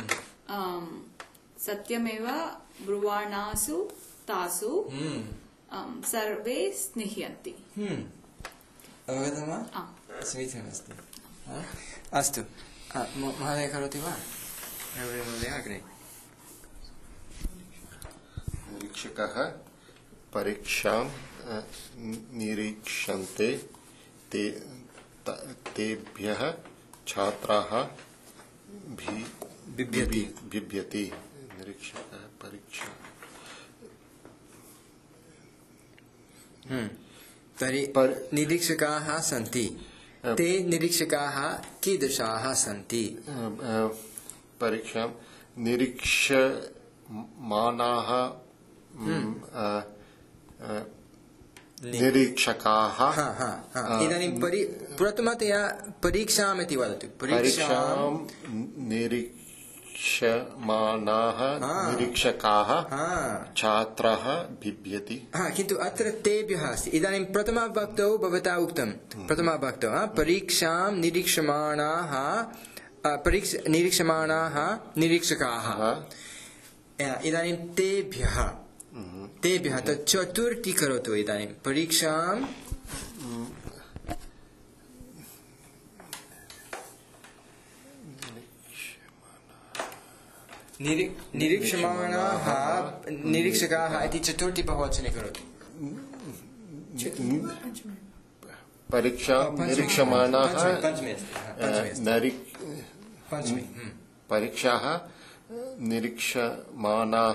सत्यमेव ब्रुवाणासु तासु सर्वे स्निह्यन्ति अवगतं वा समीचीनमस्ति अस्तु महोदय करोति वा महोदय अग्रे निरीक्षकः परीक्षां निरीक्षन्ते तेभ्यः छात्राः बिभ्यति निरीक्षकः परीक्षा तर्हि निरीक्षकाः सन्ति ते निरीक्षकाः कीदृशाः सन्ति परीक्षां निरीक्षमाणाः निरीक्षकाः इदानीं प्रथमतया परीक्षाम् इति वदतु परीक्षां निरीक्षमाणाः निरीक्षकाः छात्राः बिभ्यति किन्तु अत्र तेभ्यः अस्ति इदानीं प्रथमाविभक्तौ भवता उक्तं प्रथमाविभक्तौ परीक्षां निरीक्षमाणाः निरीक्षकाः इदानीं तेभ्यः तत् चतुर्थी करोतु इदानीं परीक्षां निरीक्षमाणाः निरीक्षकाः इति चतुर्थी बहुवचने करोतु परीक्षां निरीक्षमाणाः परीक्षाः निरीक्षमाणाः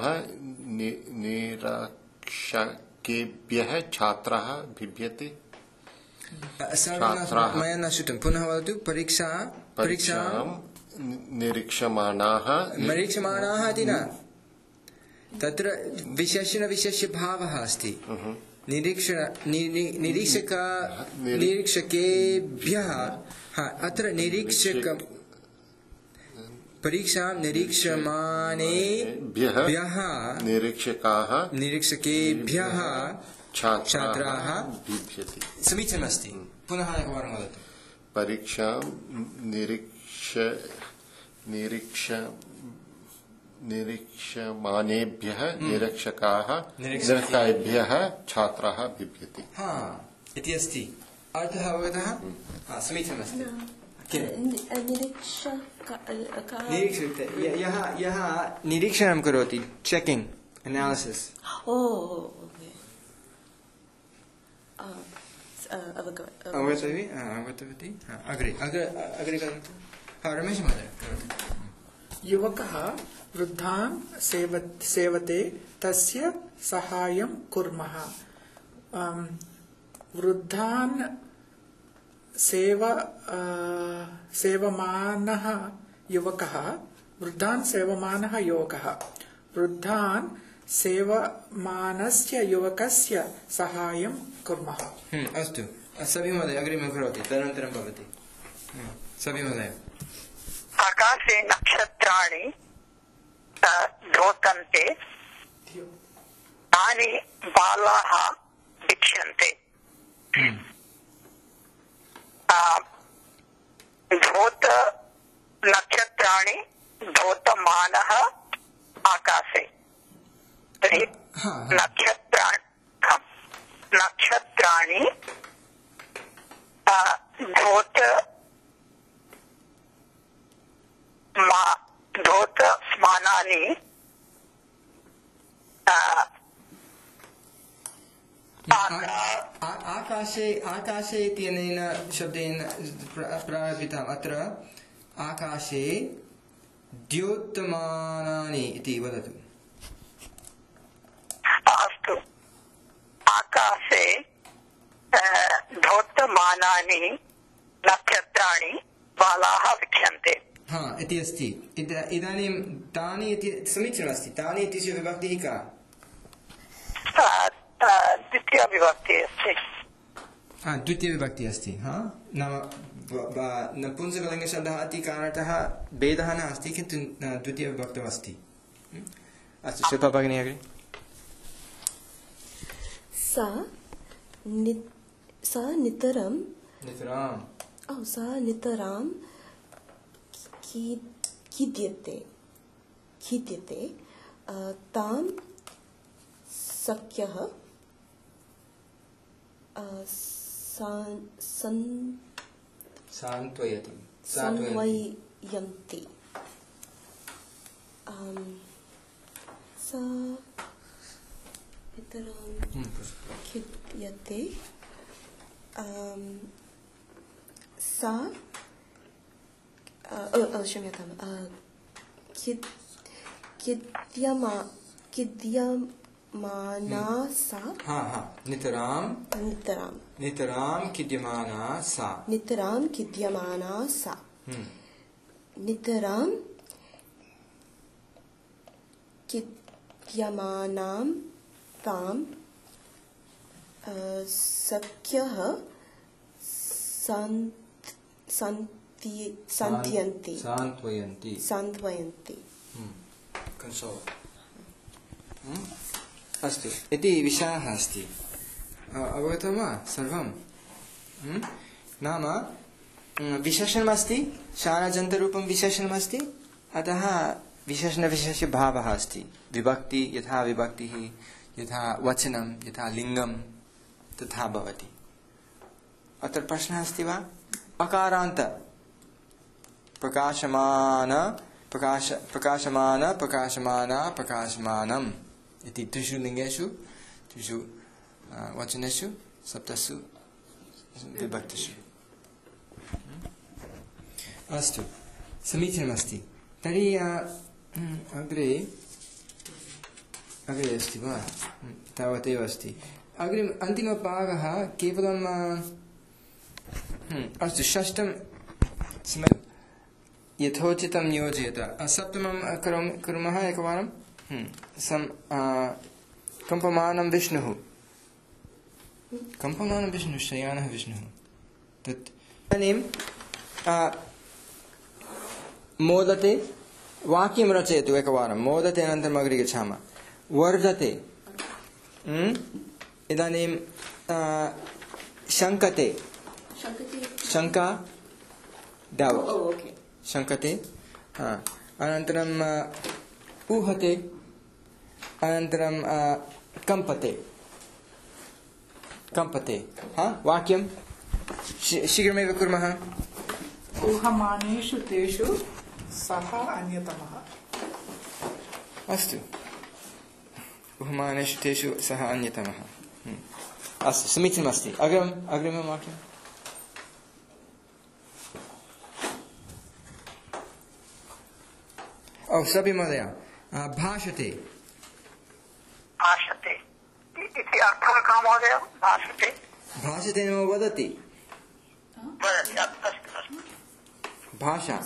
निरीक्षकेभ्यः छात्राः बिभ्यति मया न श्रुतं पुनः वदतु परीक्षां निरीक्षमाणाः इति न तत्र विशेष्यभावः अस्ति निरीक्षकेभ्यः अत्र परीक्षां निरीक्षमाणेभ्यः निरीक्षकेभ्यः छात्राः बिभ्यति समीचीनमस्ति पुनः एकवारं वदतु परीक्षां निरीक्षमानेभ्यः निरीक्षकेभ्यः छात्राः बिभ्यति। इति अस्ति अर्थः अवगतः? समीचीनमस्ति। यः निरीक्षणं करोति, चेकिंग, एनालिसिस। अवगतवती? अग्रे करोतु। रमेश महोदय करोतु। युवकः वृद्धान् सेवते तस्य सहायं कुर्मः। वृद्धान् सेवमानः युवकः वृद्धान् सेवमानस्य युवकस्य सहायं कुर्मः। अस्तु, सभी महोदय अग्रिमं करोति, तदनन्तरं भवति। सभी महोदय। आकाशे नक्षत्राणि द्योतन्ते, तानि बालाः वीक्ष्यन्ते। द्योत नक्षत्राणि द्योतमानः आकाशे। तर्हि नक्षत्राणि द्योतमानानि आकाशे इत्यनेन शब्देन प्रारभितम्। अत्र आकाशे द्योतमानानि इति वदतु। अस्तु, आकाशे द्योतमानानि नक्षत्राणि बालाः वीक्ष्यन्ते। इति अस्ति। इदानीं तानि इति समीचीनमस्ति। तानि इत्यस्य विभक्तिः का? द्वितीयविभक्तिः अस्ति। द्वितीयविभक्तिः अस्ति। नाम नपुंसकलिङ्गशब्दः इति कारणतः भेदः नास्ति, किन्तु द्वितीयविभक्तौ अस्ति। अस्तु, शिल्पा भगिनी अग्रे। सा नितरां खिद्यते तां सख्यः सान्त्वयन्ति। सा नितरां खिद्यते सा क्षम्यताम् खिद्यमाना सा। नितरां खिद्यमाना सा। नितरां खिद्यमाना सा। नितरां खिद्यमानां तां सख्यः सान्त्वयन्ति। अस्तु, इति विषयः अस्ति। अवगतं वा सर्वं? नाम विशेषणमस्ति, शानजन्तरूपं विशेषणमस्ति, अतः विशेषणविशेषभावः अस्ति। विभक्ति यथा विभक्तिः, यथा वचनं, यथा लिङ्गं तथा भवति। अत्र प्रश्नः अस्ति वा? अकारान्त प्रकाशमानम् इति त्रिषु लिङ्गेषु, त्रिषु वचनेषु, सप्तसु विभक्तिषु। अस्तु, समीचीनमस्ति। तर्हि अग्रे अस्ति वा? तावदेव अस्ति। अन्तिमभागः केवलं अस्तु, षष्ठं यथोचितं नियोजयत। सप्तमं कुर्मः एकवारं। कम्पमानं विष्णुः, शयानः विष्णुः। तत् इदानीं मोदते वाक्यं रचयतु एकवारं। मोदते अनन्तरम् अग्रे गच्छामः। वर्धते, इदानीं शङ्कते, शङ्का दाव ओके शङ्कते अनन्तरम् ऊहते अनन्तरं कम्पते कम्पते वाक्यं शीघ्रमेव कुर्मः ऊहमानेषु तेषु सः अन्यतमः अस्तु ऊहमानेषु तेषु सः अन्यतमः अस्तु समीचीनमस्ति अग्रिमं वाक्यम् सभि महोदय भाषते भाषते इति अर्थः कः महोदय भाषते भाषते नाम वदति वदति अस्तु अस्तु भाषा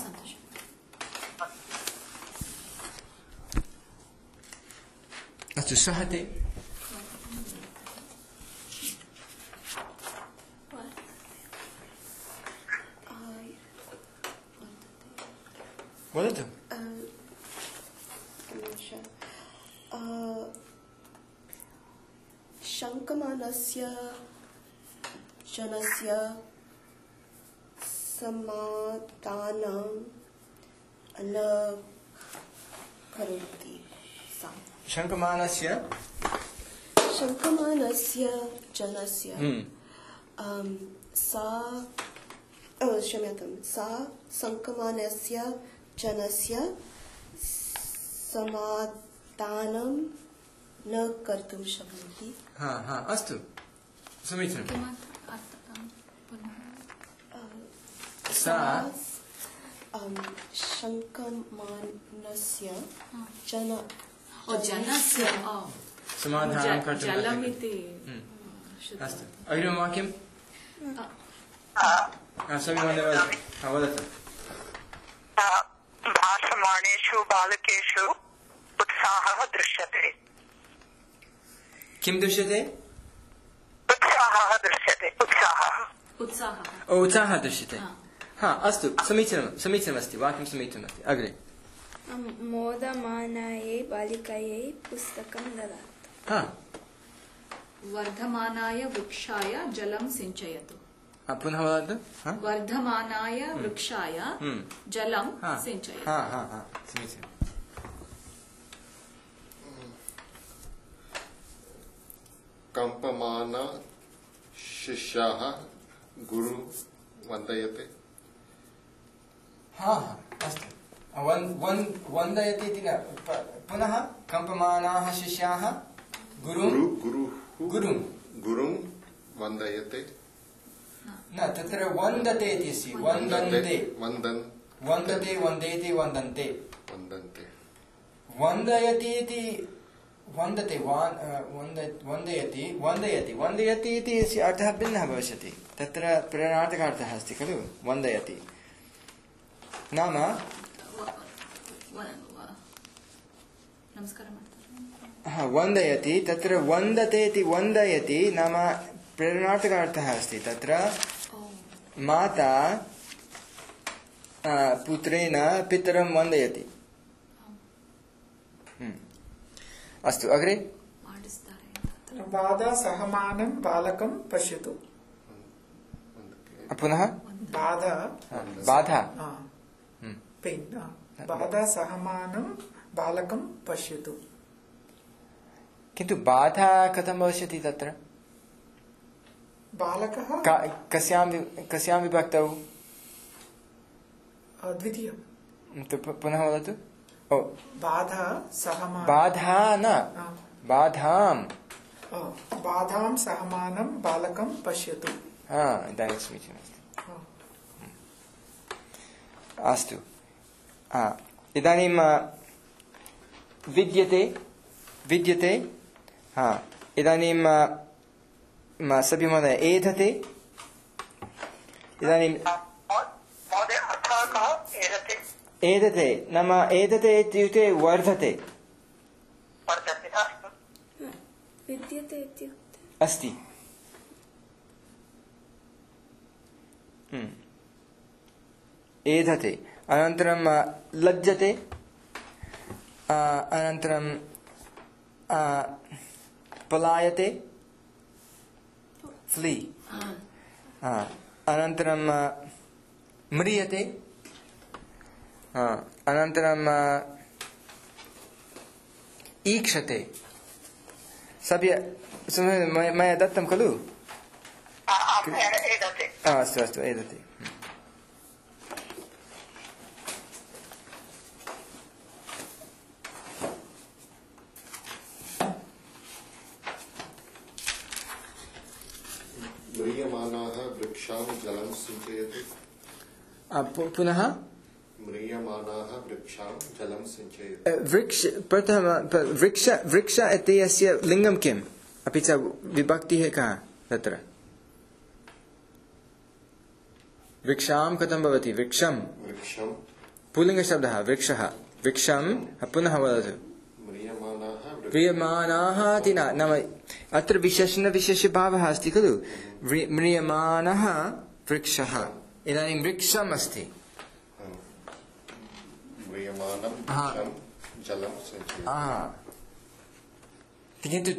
अस्तु सहते वदतु शङ्कमानस्य जनस्य समाधानं न करोति सा शङ्कमानस्य जनस्य सा क्षम्यतां सा शङ्कमानस्य जनस्य समाधानं न कर्तुं शक्नोति अस्तु समीचीनं सा शङ्कमानस्य जनस्य समाधानं कर्तुं जलमिति अस्तु अग्रिमं वाक्यं वदतु भाषमाणेषु बालकेषु उत्साहः दृश्यते किं दृश्यते उत्साहः दृश्यते उत्साहः दृश्यते अस्तु समीचीनमस्ति वाक्यं समीचीनमस्ति अग्रे मोदमानायै बालिकायै पुस्तकं ददातु वर्धमानाय वृक्षाय जलं सिञ्चयतु पुनः वदतु वर्धमानाय वृक्षाय जलं सिञ्चयतु समीचीनम् कंपमान शिष्याः गुरु वन्दयते अस्तु वन्दयति इति न पुनः कंपमानाः शिष्याः गुरुं वन्दयते न तत्र वन्दते इति अस्ति वन्दन्ते वन्दते वन्देति वन्दन्ते वन्दयति इति वन्दते वन्दयति वन्दयति वन्दयति इति अर्थः भिन्नः भविष्यति तत्र प्रेरणार्थकार्थः अस्ति खलु वन्दयति नाम वन्दयति तत्र वन्दते इति वन्दयति नाम प्रेरणार्थकार्थः अस्ति तत्र माता पुत्रेण पितरं वन्दयति अस्तु अग्रे बाधा सहमानं बालकं पश्यतु पुनः बाधा पेन् बाधा सहमानं बालकं पश्यतु किन्तु बाधा कथं भविष्यति तत्र बालकः कस्यां विभक्तौ द्वितीयं पुनः वदतु बाधा सहमानं बाधा न बाधां सहमानं बालकं पश्यतु इदानीं समीचीनमस्ति अस्तु इदानीं विद्यते इदानीं सभि महोदय एधते इदानीं एधते नाम एधते इत्युक्ते वर्धते विद्यते इत्युक्ते अस्ति एधते अनन्तरं लज्जते अनन्तरं पलायते फ्ली अनन्तरं म्रियते अनन्तरं ईक्षते मया दत्तं खलु अस्तु अस्तु एदते म्रियमाणाः वृक्षां जलं सिञ्चयति पुनः म्रियमाणाः वृक्षां जलं सिञ्चयति वृक्ष इत्यस्य लिङ्गं किम् अपि च विभक्तिः का तत्र वृक्षां कथं भवति वृक्षं पुल्लिङ्गशब्दः वृक्षः वृक्षं पुनः वदतु म्रियमाणाः इति नाम अत्र विशेषभावः अस्ति खलु म्रियमाणः वृक्षः इदानीं वृक्षम् अस्ति किन्तु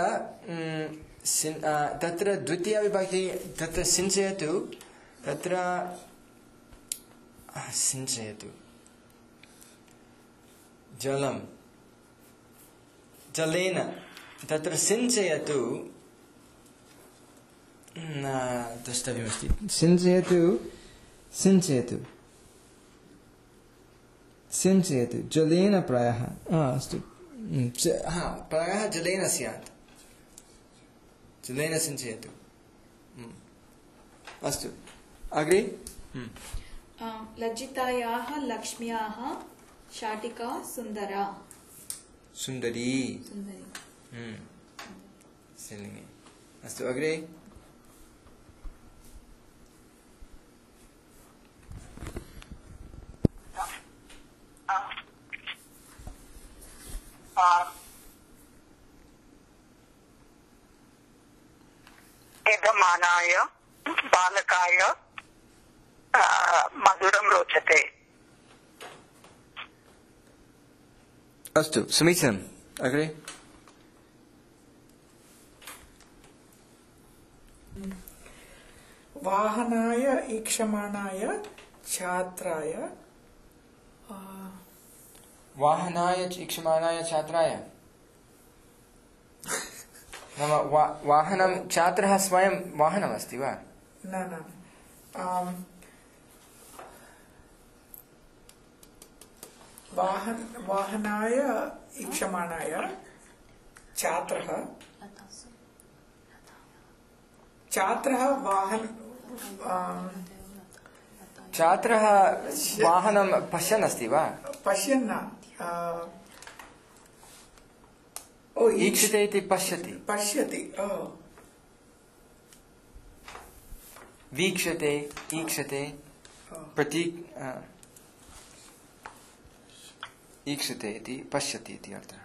तत्र द्वितीया विभक्ति तत्र सिञ्चयतु तत्र सिञ्चयतु जलं जलेन तत्र सिञ्चयतु न द्रष्टव्यमस्ति सिञ्चयतु सिञ्चयतु सिञ्चयतु जलेन प्रायः अस्तु प्रायः जलेन स्यात् जलेन सिञ्चयतु अस्तु अग्रे लज्जितायाः लक्ष्म्याः शाटिका सुन्दरा सुन्दरी स्त्रीलिङ्गे अस्तु अग्रे यजमानाय बालकाय मधुरं रोचते अस्तु समीचीनम् अग्रे वाहनाय ईक्षमाणाय छात्राय वाहनाय ईक्षमाणाय छात्राय नाम वाहनं छात्रः स्वयं वाहनमस्ति वा न वाहनाय ईक्षमाणाय छात्रः छात्रः वाहनं पश्यन् अस्ति वा पश्यन् ईक्षते इति पश्यति वीक्षते ईक्षते ईक्षते इति पश्यति इति अर्थः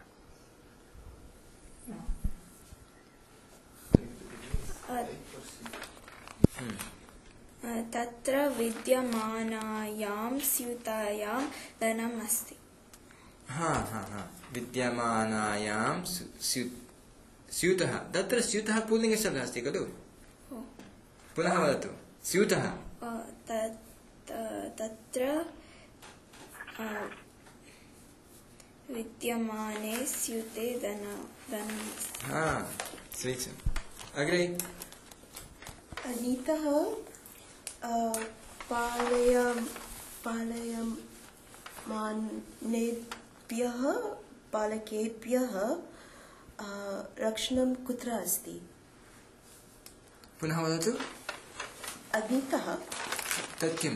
तत्र विद्यमानायां स्यूतायां धनम् अस्ति विद्यमानायां स्यूतः तत्र स्यूतः पुल्लिङ्गशब्दः अस्ति खलु पुनः वदतु स्यूतः तत्र विद्यमाने स्यूते धनम् समीचीनम् अग्रे अनीतः पालयमानेभ्यः बालकेभ्यः रक्षणं कुत्र अस्ति पुनः वदतु अग्नितः तत् किम्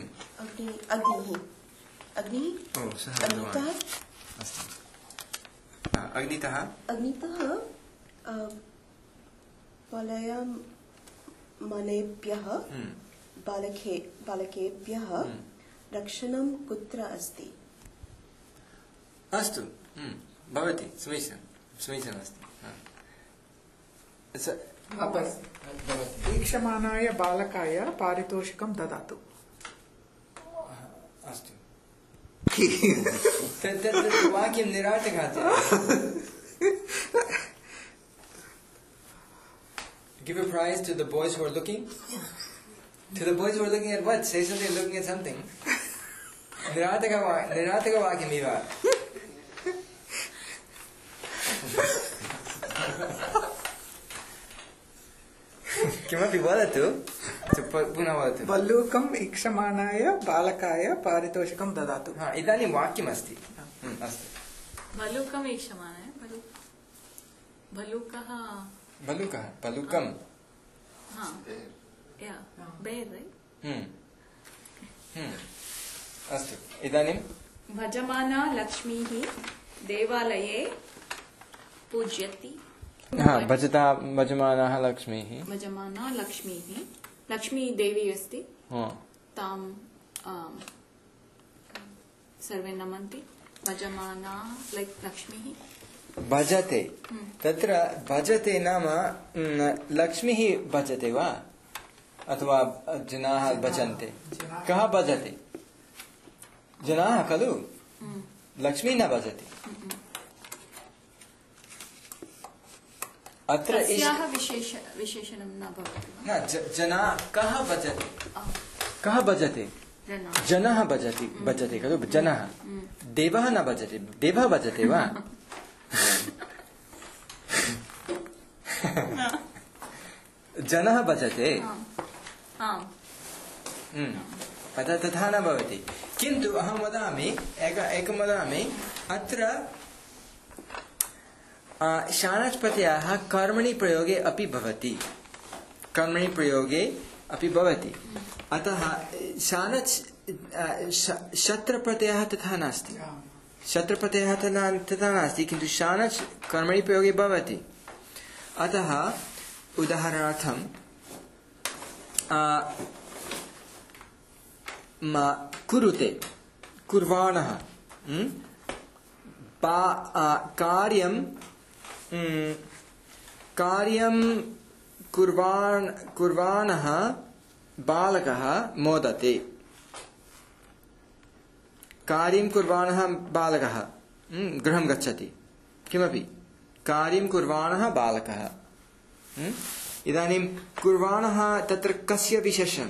अग्नितः पालयमानेभ्यः बालकेभ्यः रक्षणं कुत्र अस्ति अस्तु भवति समीचीनमस्ति ईक्षमाणाय बालकाय पारितोषिकं ददातु अस्तु तत् वाक्यं निरार्थकः Give a prize to the boys who are looking. To the boys who are looking at what? Say something, looking at something. Nirataka vakyamiva. किमपि वदतु पुनः वदतु भल्लूकम् ईक्षमाणाय बालकाय पारितोषिकं ददातु इदानीं वाक्यमस्ति अस्तु भल्लूकम् ईक्षमाणाय भल्लूकः भल्लूकं बेर् अस्तु इदानीं भजमाना लक्ष्मीः देवालये पूज्यति भजमानाः लक्ष्मीः भजमाना लक्ष्मीः लक्ष्मी देवी अस्ति तां सर्वे नमन्ति भजमाना लक्ष्मीः भजते तत्र भजते नाम लक्ष्मीः भजते वा अथवा जनाः भजन्ते कः भजते जनाः खलु लक्ष्मी न भजति अत्र विशेषणं न भवति न जना कः भजते जनः भजते खलु जनः देवः न भजते देवः भजते वा जनः भजते अतः तथा न भवति किन्तु अहं वदामि एकं वदामि अत्र शानच् प्रत्ययः कर्मणि प्रयोगे अपि भवति अतः शानच् शत्रप्रत्ययः तथा नास्ति शत्रप्रत्ययः तथा नास्ति किन्तु शानच् कर्मणि प्रयोगे भवति अतः उदाहरणार्थं कुरुते कुर्वाणः कार्यं कुर्वाणः बालकः मोदते कार्यं कुर्वाणः बालकः गृहं गच्छति किमपि कार्यं कुर्वाणः बालकः इदानीं कुर्वाणः तत्र कस्य विशेषणं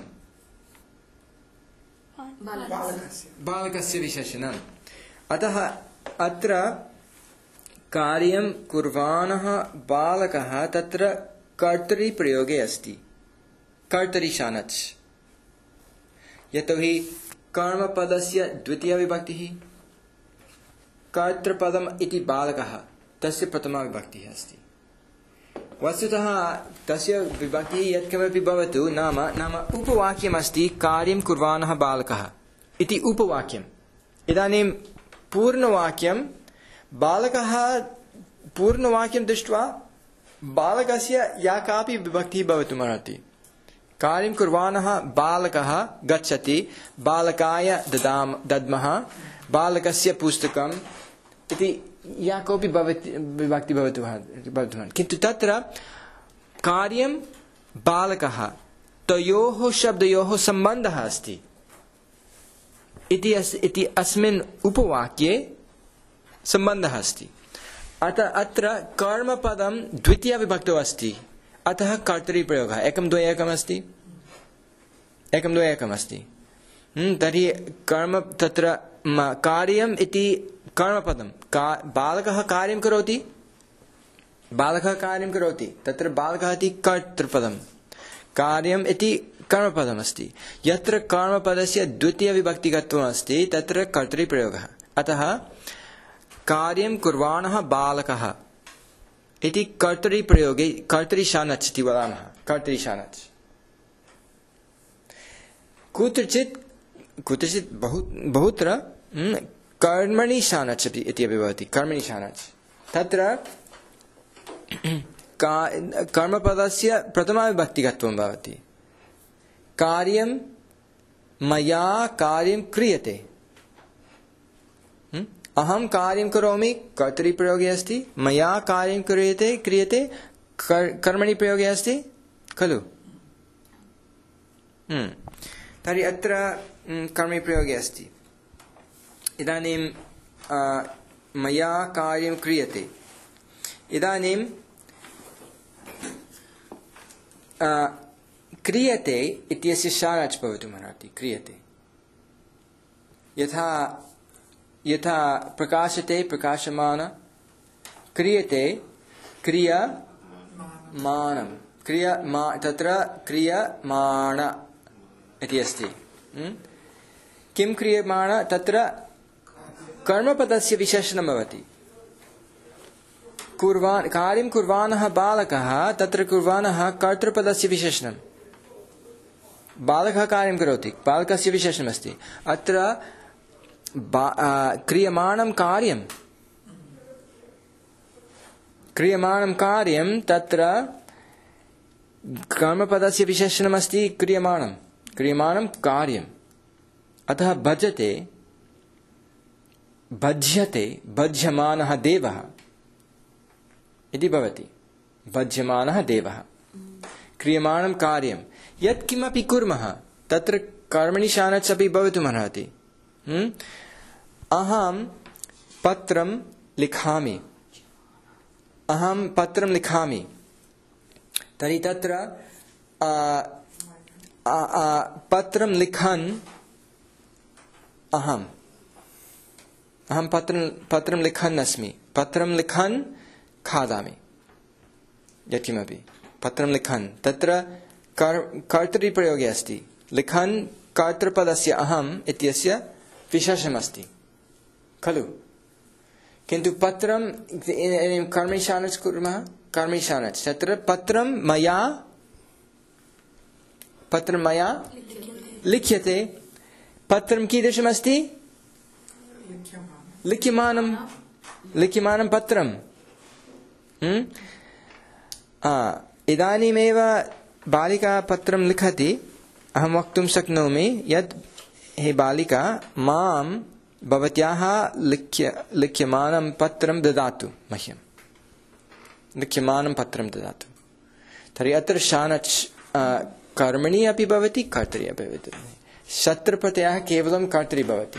बालकस्य विशेषणम् अतः अत्र कार्यं कुर्वाणः बालकः तत्र कर्तरि प्रयोगे अस्ति कर्तरि शानच् यतोहि कर्मपदस्य द्वितीया विभक्तिः कर्तृपदम् इति बालकः तस्य प्रथमा विभक्तिः अस्ति वस्तुतः तस्य विभक्तिः यत्किमपि भवतु नाम उपवाक्यमस्ति कार्यं कुर्वाणः बालकः इति उपवाक्यम् इदानीं पूर्णवाक्यं बालकः पूर्णवाक्यं दृष्ट्वा बालकस्य या कापि विभक्तिः भवितुमर्हति कार्यं कुर्वाणः बालकः गच्छति बालकाय दद्मः बालकस्य पुस्तकम् इति या कोऽपि विभक्ति भवितुमर्हति किन्तु तत्र कार्यं बालकः तयोः शब्दयोः सम्बन्धः अस्ति इति अस्मिन् उपवाक्ये सम्बन्धः अस्ति अतः अत्र कर्मपदं द्वितीया विभक्तौ अस्ति अतः कर्तरि प्रयोगः 1 2 1 अस्ति 1 2 1 अस्ति तर्हि कर्म तत्र कार्यम् इति कर्मपदं बालकः कार्यं करोति तत्र बालकः इति कर्तृपदं कार्यम् इति कर्मपदमस्ति यत्र कर्मपदस्य द्वितीय विभक्तिगत्वम् अस्ति तत्र कर्तरि प्रयोगः अतः कार्यं कुर्वाणः बालकः इति कर्तरि प्रयोगे कर्तरि शानच् इति वदामः कर्तरि शानच् कुत्रचित् बहुत्र कर्मणि शानच् इति अपि भवति कर्मणि शानच् तत्र कर्मपदस्य प्रथमा विभक्तिगत्वं भवति कार्यं मया कार्यं क्रियते अहं कार्यं करोमि कर्तरि प्रयोगे अस्ति मया कार्यं क्रियते कर्मणि प्रयोगे अस्ति खलु तर्हि अत्र कर्मणि प्रयोगे अस्ति इदानीं मया कार्यं क्रियते इदानीं क्रियते इत्यस्य शानच् भवितुमर्हति क्रियते यथा यथा प्रकाशते प्रकाशमान क्रियते क्रियमाणं तत्र क्रियमाण इति अस्ति किं क्रियमाण तत्र कर्मपदस्य विशेषणं भवति कार्यं कुर्वाणः बालकः तत्र कुर्वाणः कर्तृपदस्य विशेषणं बालकः कार्यं करोति बालकस्य विशेषणमस्ति अत्र क्रियमाणं कार्यं तत्र कर्मपदस्य विशेषणमस्ति क्रियमाणं कार्यम् अतः भज्यते भज्यमानः देवः इति भवति भज्यमानः देवः क्रियमाणं कार्यं यत्किमपि कुर्मः तत्र कर्मणि शानच् अपि भवितुमर्हति अहं पत्रं लिखामि तर्हि तत्र पत्रं लिखन् अहं पत्रं लिखन् अस्मि पत्रं लिखन् खादामि यत्किमपि पत्रं लिखन् तत्र कर्तृप्रयोगे अस्ति लिखन् कर्तृपदस्य अहम् इत्यस्य विशेषणमस्ति खलु किन्तु पत्रं कर्मणि शानच् कुर्मः कर्मणि शानच् तत्र पत्रं मया लिख्यते पत्रं कीदृशमस्ति लिख्यमानं पत्रं इदानीमेव बालिका पत्रं लिखति अहं वक्तुं शक्नोमि यत् हे बालिका मां भवत्याः लिख्यमानं पत्रं ददातु मह्यं लिख्यमानं पत्रं ददातु तर्हि अत्र शानच् कर्मणि अपि भवति कर्तरि अपि भवति शत्रुप्रत्ययः केवलं कर्तरि भवति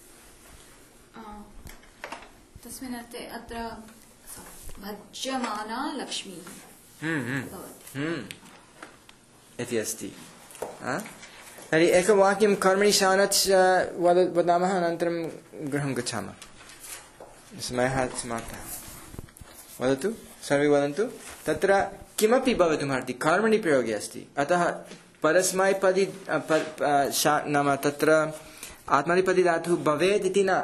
तस्मिन् अर्थे अत्र भज्यमाना लक्ष्मीः इति अस्ति तर्हि एकवाक्यं कर्मणि शानच् वदामः अनन्तरं गृहं गच्छामः समयः समाप्तः वदतु सर्वे वदन्तु तत्र किमपि भवितुमर्हति कर्मणि प्रयोगे अस्ति अतः परस्मैपदी नाम तत्र आत्मनेपदी धातुः भवेत् इति न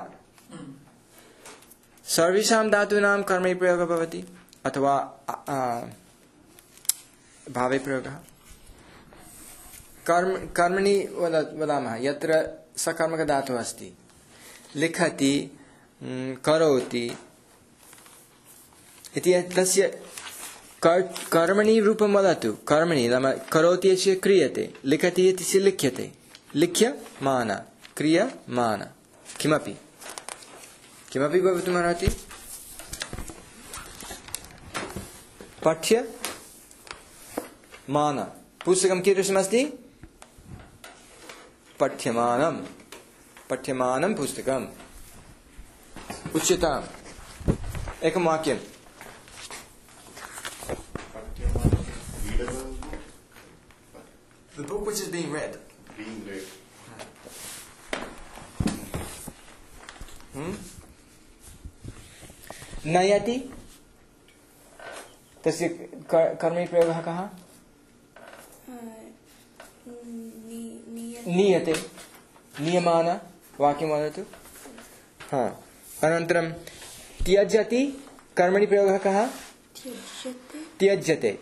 सर्वेषां धातूनां कर्मणि प्रयोगः भवति अथवा भावे प्रयोगः कर्मणि वदामः यत्र सकर्मकधातुः अस्ति लिखति करोति इति तस्य कर्मणि रूपं वदतु कर्मणि नाम करोति इति क्रियते लिखति इति लिख्यते लिख्यमान क्रियमान किमपि भवितुमर्हति पठ्यमान पुस्तकं कीदृशमस्ति पठ्यमानं पुस्तकम् उच्यताम् एकं वाक्यं The book which is being read. नयति तस्य कर्मणि प्रयोगः कः नीयते नियमान वाक्यं वदतु अनन्तरं त्यजति कर्मणि प्रयोगः कः त्यज्यते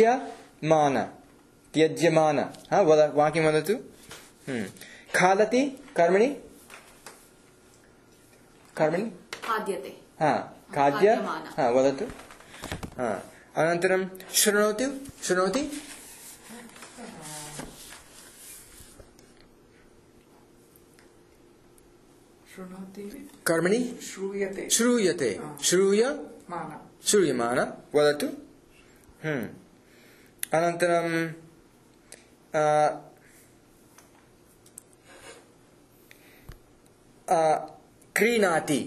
त्यज्यमान वाक्यं वदतु खादति कर्मणि खाद्यते खाद्य वदतु अनन्तरं शृणोति कर्मणि श्रूयते श्रूयमान वदतु अनन्तरं क्रीणाति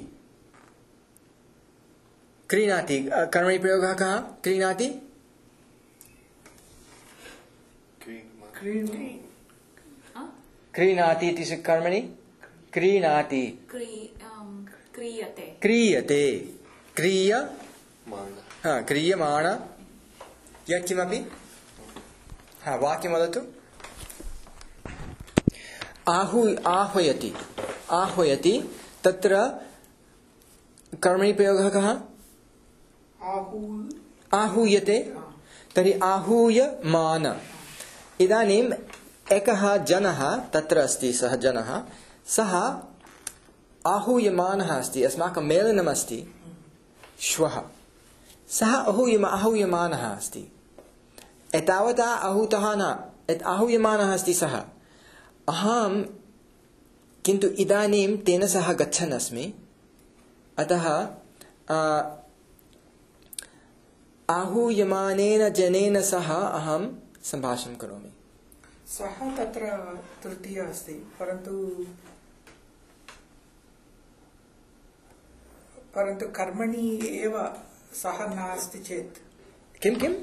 कर्मणि प्रयोगः कः क्रीणाति क्रीणाति इति कर्मणि क्रीणाति क्रियते क्रियते मान क्रियमाण यत्किमपि वाक्यं वदतु आह्वयति आह्वयति तत्र कर्मणि प्रयोगः कः आहूयते तर्हि आहूयमान इदानीम् एकः जनः तत्र अस्ति सः जनः सः आहूयमानः अस्ति अस्माकं मेलनमस्ति श्वः सः आहूयमानः अस्ति एतावता आहूतः न आहूयमानः अस्ति सः अहं किन्तु इदानीं तेन सह गच्छन् अस्मि अतः आहूयमानेन जनेन सह अहं सम्भाषणं करोमि सः तत्र तृतीया अस्ति परन्तु कर्मणि एव सः नास्ति चेत् किं किम्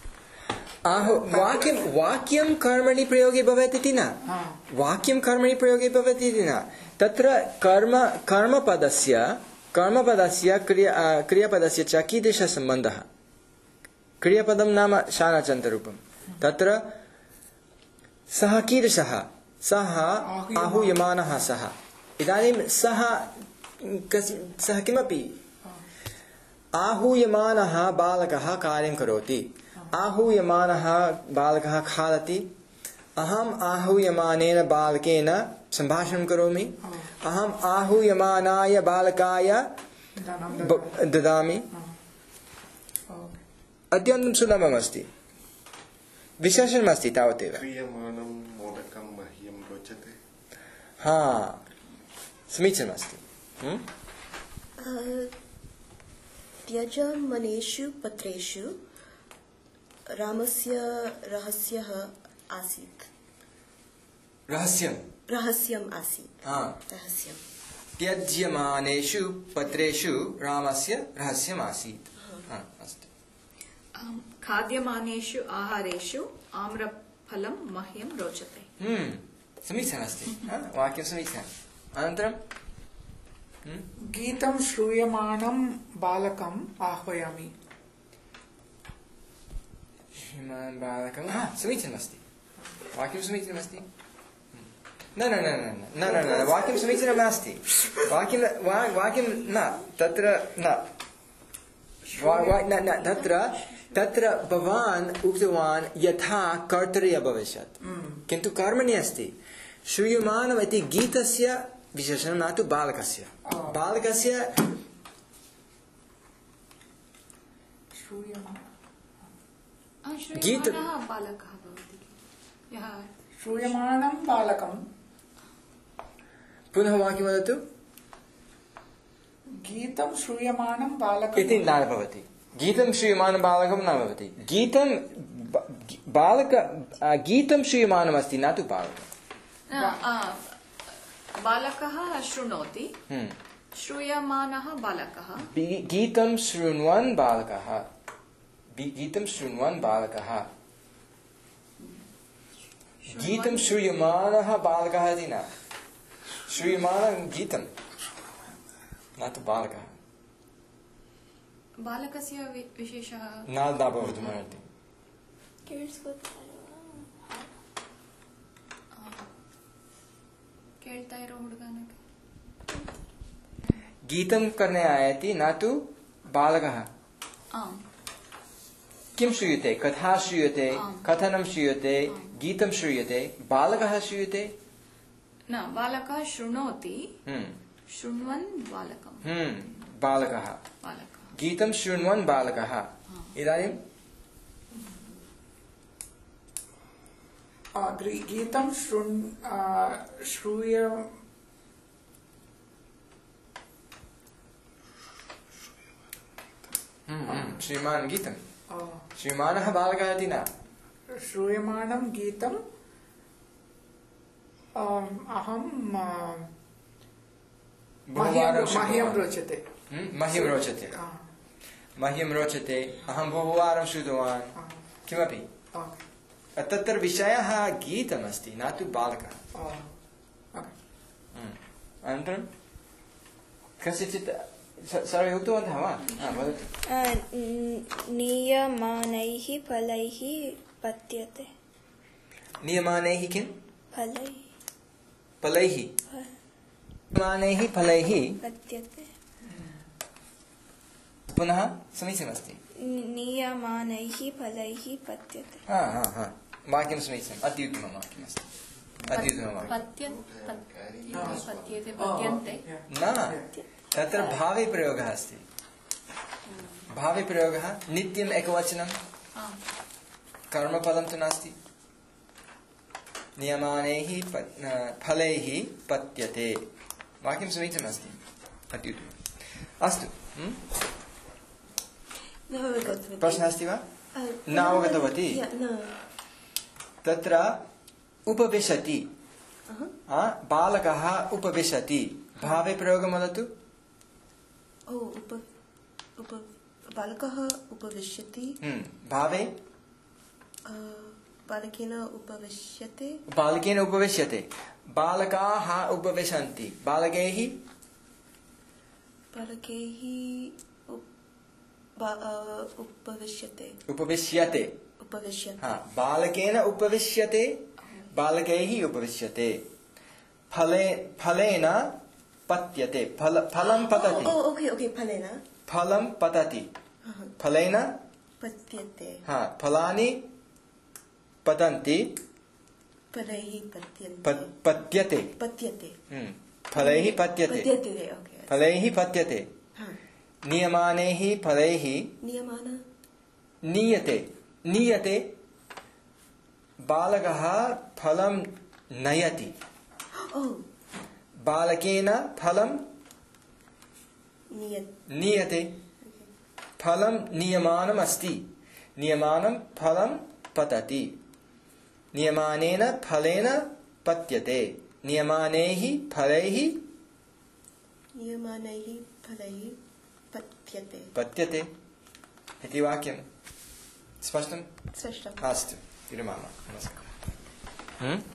वाक्यं कर्मणि प्रयोगे भवति इति न वाक्यं कर्मणि प्रयोगे भवति इति न तत्र कर्मपदस्य क्रियापदस्य च कीदृशः सम्बन्धः क्रियापदं नाम शानाचन्तरूपं तत्र सः कीदृशः सः आहूयमानः सः इदानीं सः किमपि आहूयमानः बालकः कार्यं करोति आहूयमानः बालकः खादति अहम् आहूयमानेन बालकेन सम्भाषणं करोमि अहम् आहूयमानाय बालकाय ददामि अत्यन्तं सुलभमस्ति विशेषणमस्ति तावदेव क्रियमाणं मोदकं मह्यं रोचते समीचीनमस्ति त्यज मनेषु पत्रेषु रामस्य रहस्यः आसीत् रहस्यम् आसीत् रहस्यम् त्यज्यमानेषु पत्रेषु रामस्य रहस्यम् आसीत् अस्तु खाद्यमानेषु आहारेषु आम्रफलं मह्यं रोचते समीचीनमस्ति वाक्यं समीचीनम् अनन्तरं गीतं श्रूयमाणं बालकम् आह्वयामि श्रीमान् बालकं समीचीनमस्ति वाक्यं समीचीनमस्ति न वाक्यं समीचीनं नास्ति वाक्यं न तत्र तत्र भवान् उक्तवान् यथा कर्तरि अभविष्यत् किन्तु कर्मणि अस्ति श्रूयमाणम् इति गीतस्य विशेषणं न तु बालकस्य श्रूयमाणं बालकं पुनः वाक्यं वदतु गीतं श्रूयमाणं बालकम् इति न भवति गीतं श्रूयमाणं बालकं न भवति गीतं श्रूयमाणमस्ति न तु बालकः शृणोति श्रूयमानः बालकः गीतं शृण्वन् बालकः गीतं श्रूयमानः बालकः इति न श्रूयमाणं गीतं न तु बालकः बालकस्य विशेषः न भवितुमर्हति गीतं करने आयति न तु बालकः किं श्रूयते कथा श्रूयते कथनं श्रूयते गीतं श्रूयते बालकः श्रूयते न बालकः शृणोति शृण्वन् बालकः गीतं शृण्वन् बालकः इदानीं गीतं श्रूय श्रीमान् गीतं श्रीमानः बालकः इति न श्रूयमाणं गीतं अहं मह्यं रोचते मह्यं रोचते अहं बहुवारं श्रुतवान् किमपि तत्र विषयः गीतमस्ति न तु बालकः अनन्तरं कस्यचित् सर्वे उक्तवन्तः वा वदतु नियमानैः फलैः पत्यते नियमानैः किं फलैः नियमानैः फलैः पत्यते पुनः समीचीनमस्ति नियमानैः फलैः पत्यते वाक्यं समीचीनम् अत्युत्तमं वाक्यमस्ति अत्युत्तमं वाक्यं न तत्र भावे प्रयोगः अस्ति भावे प्रयोगः नित्यम् एकवचनं कर्मफलं तु नास्ति नियमानैः फलैः पत्यते वाक्यं समीचीनमस्ति अत्युत्तमम् अस्तु प्रश्नः अस्ति वा न अवगतवती तत्र उपविशति बालकः उपविशति भावे प्रयोगं वदतु बालकः उपविश्यति भावे बालकेन उपविश्यते बालकाः उपविशन्ति बालकैः उपविश्यते बालकेन उपविश्यते बालकैः उपविश्यते फलेन पत्यते फलं पतति फलं पतति फलेन पत्यते फलानि पतन्ति पत्यते फलैः पत्यते नियमानैः फलैः नीयते बालकः फलं नयति बालकेन फलं नीयते फलं नियमानम् अस्ति नियमानं फलं पतति नियमानेन फलेन पत्यते नियमानैः फलैः पत्यते इति वाक्यं स्पष्टम् अस्तु विरमामः नमस्कारः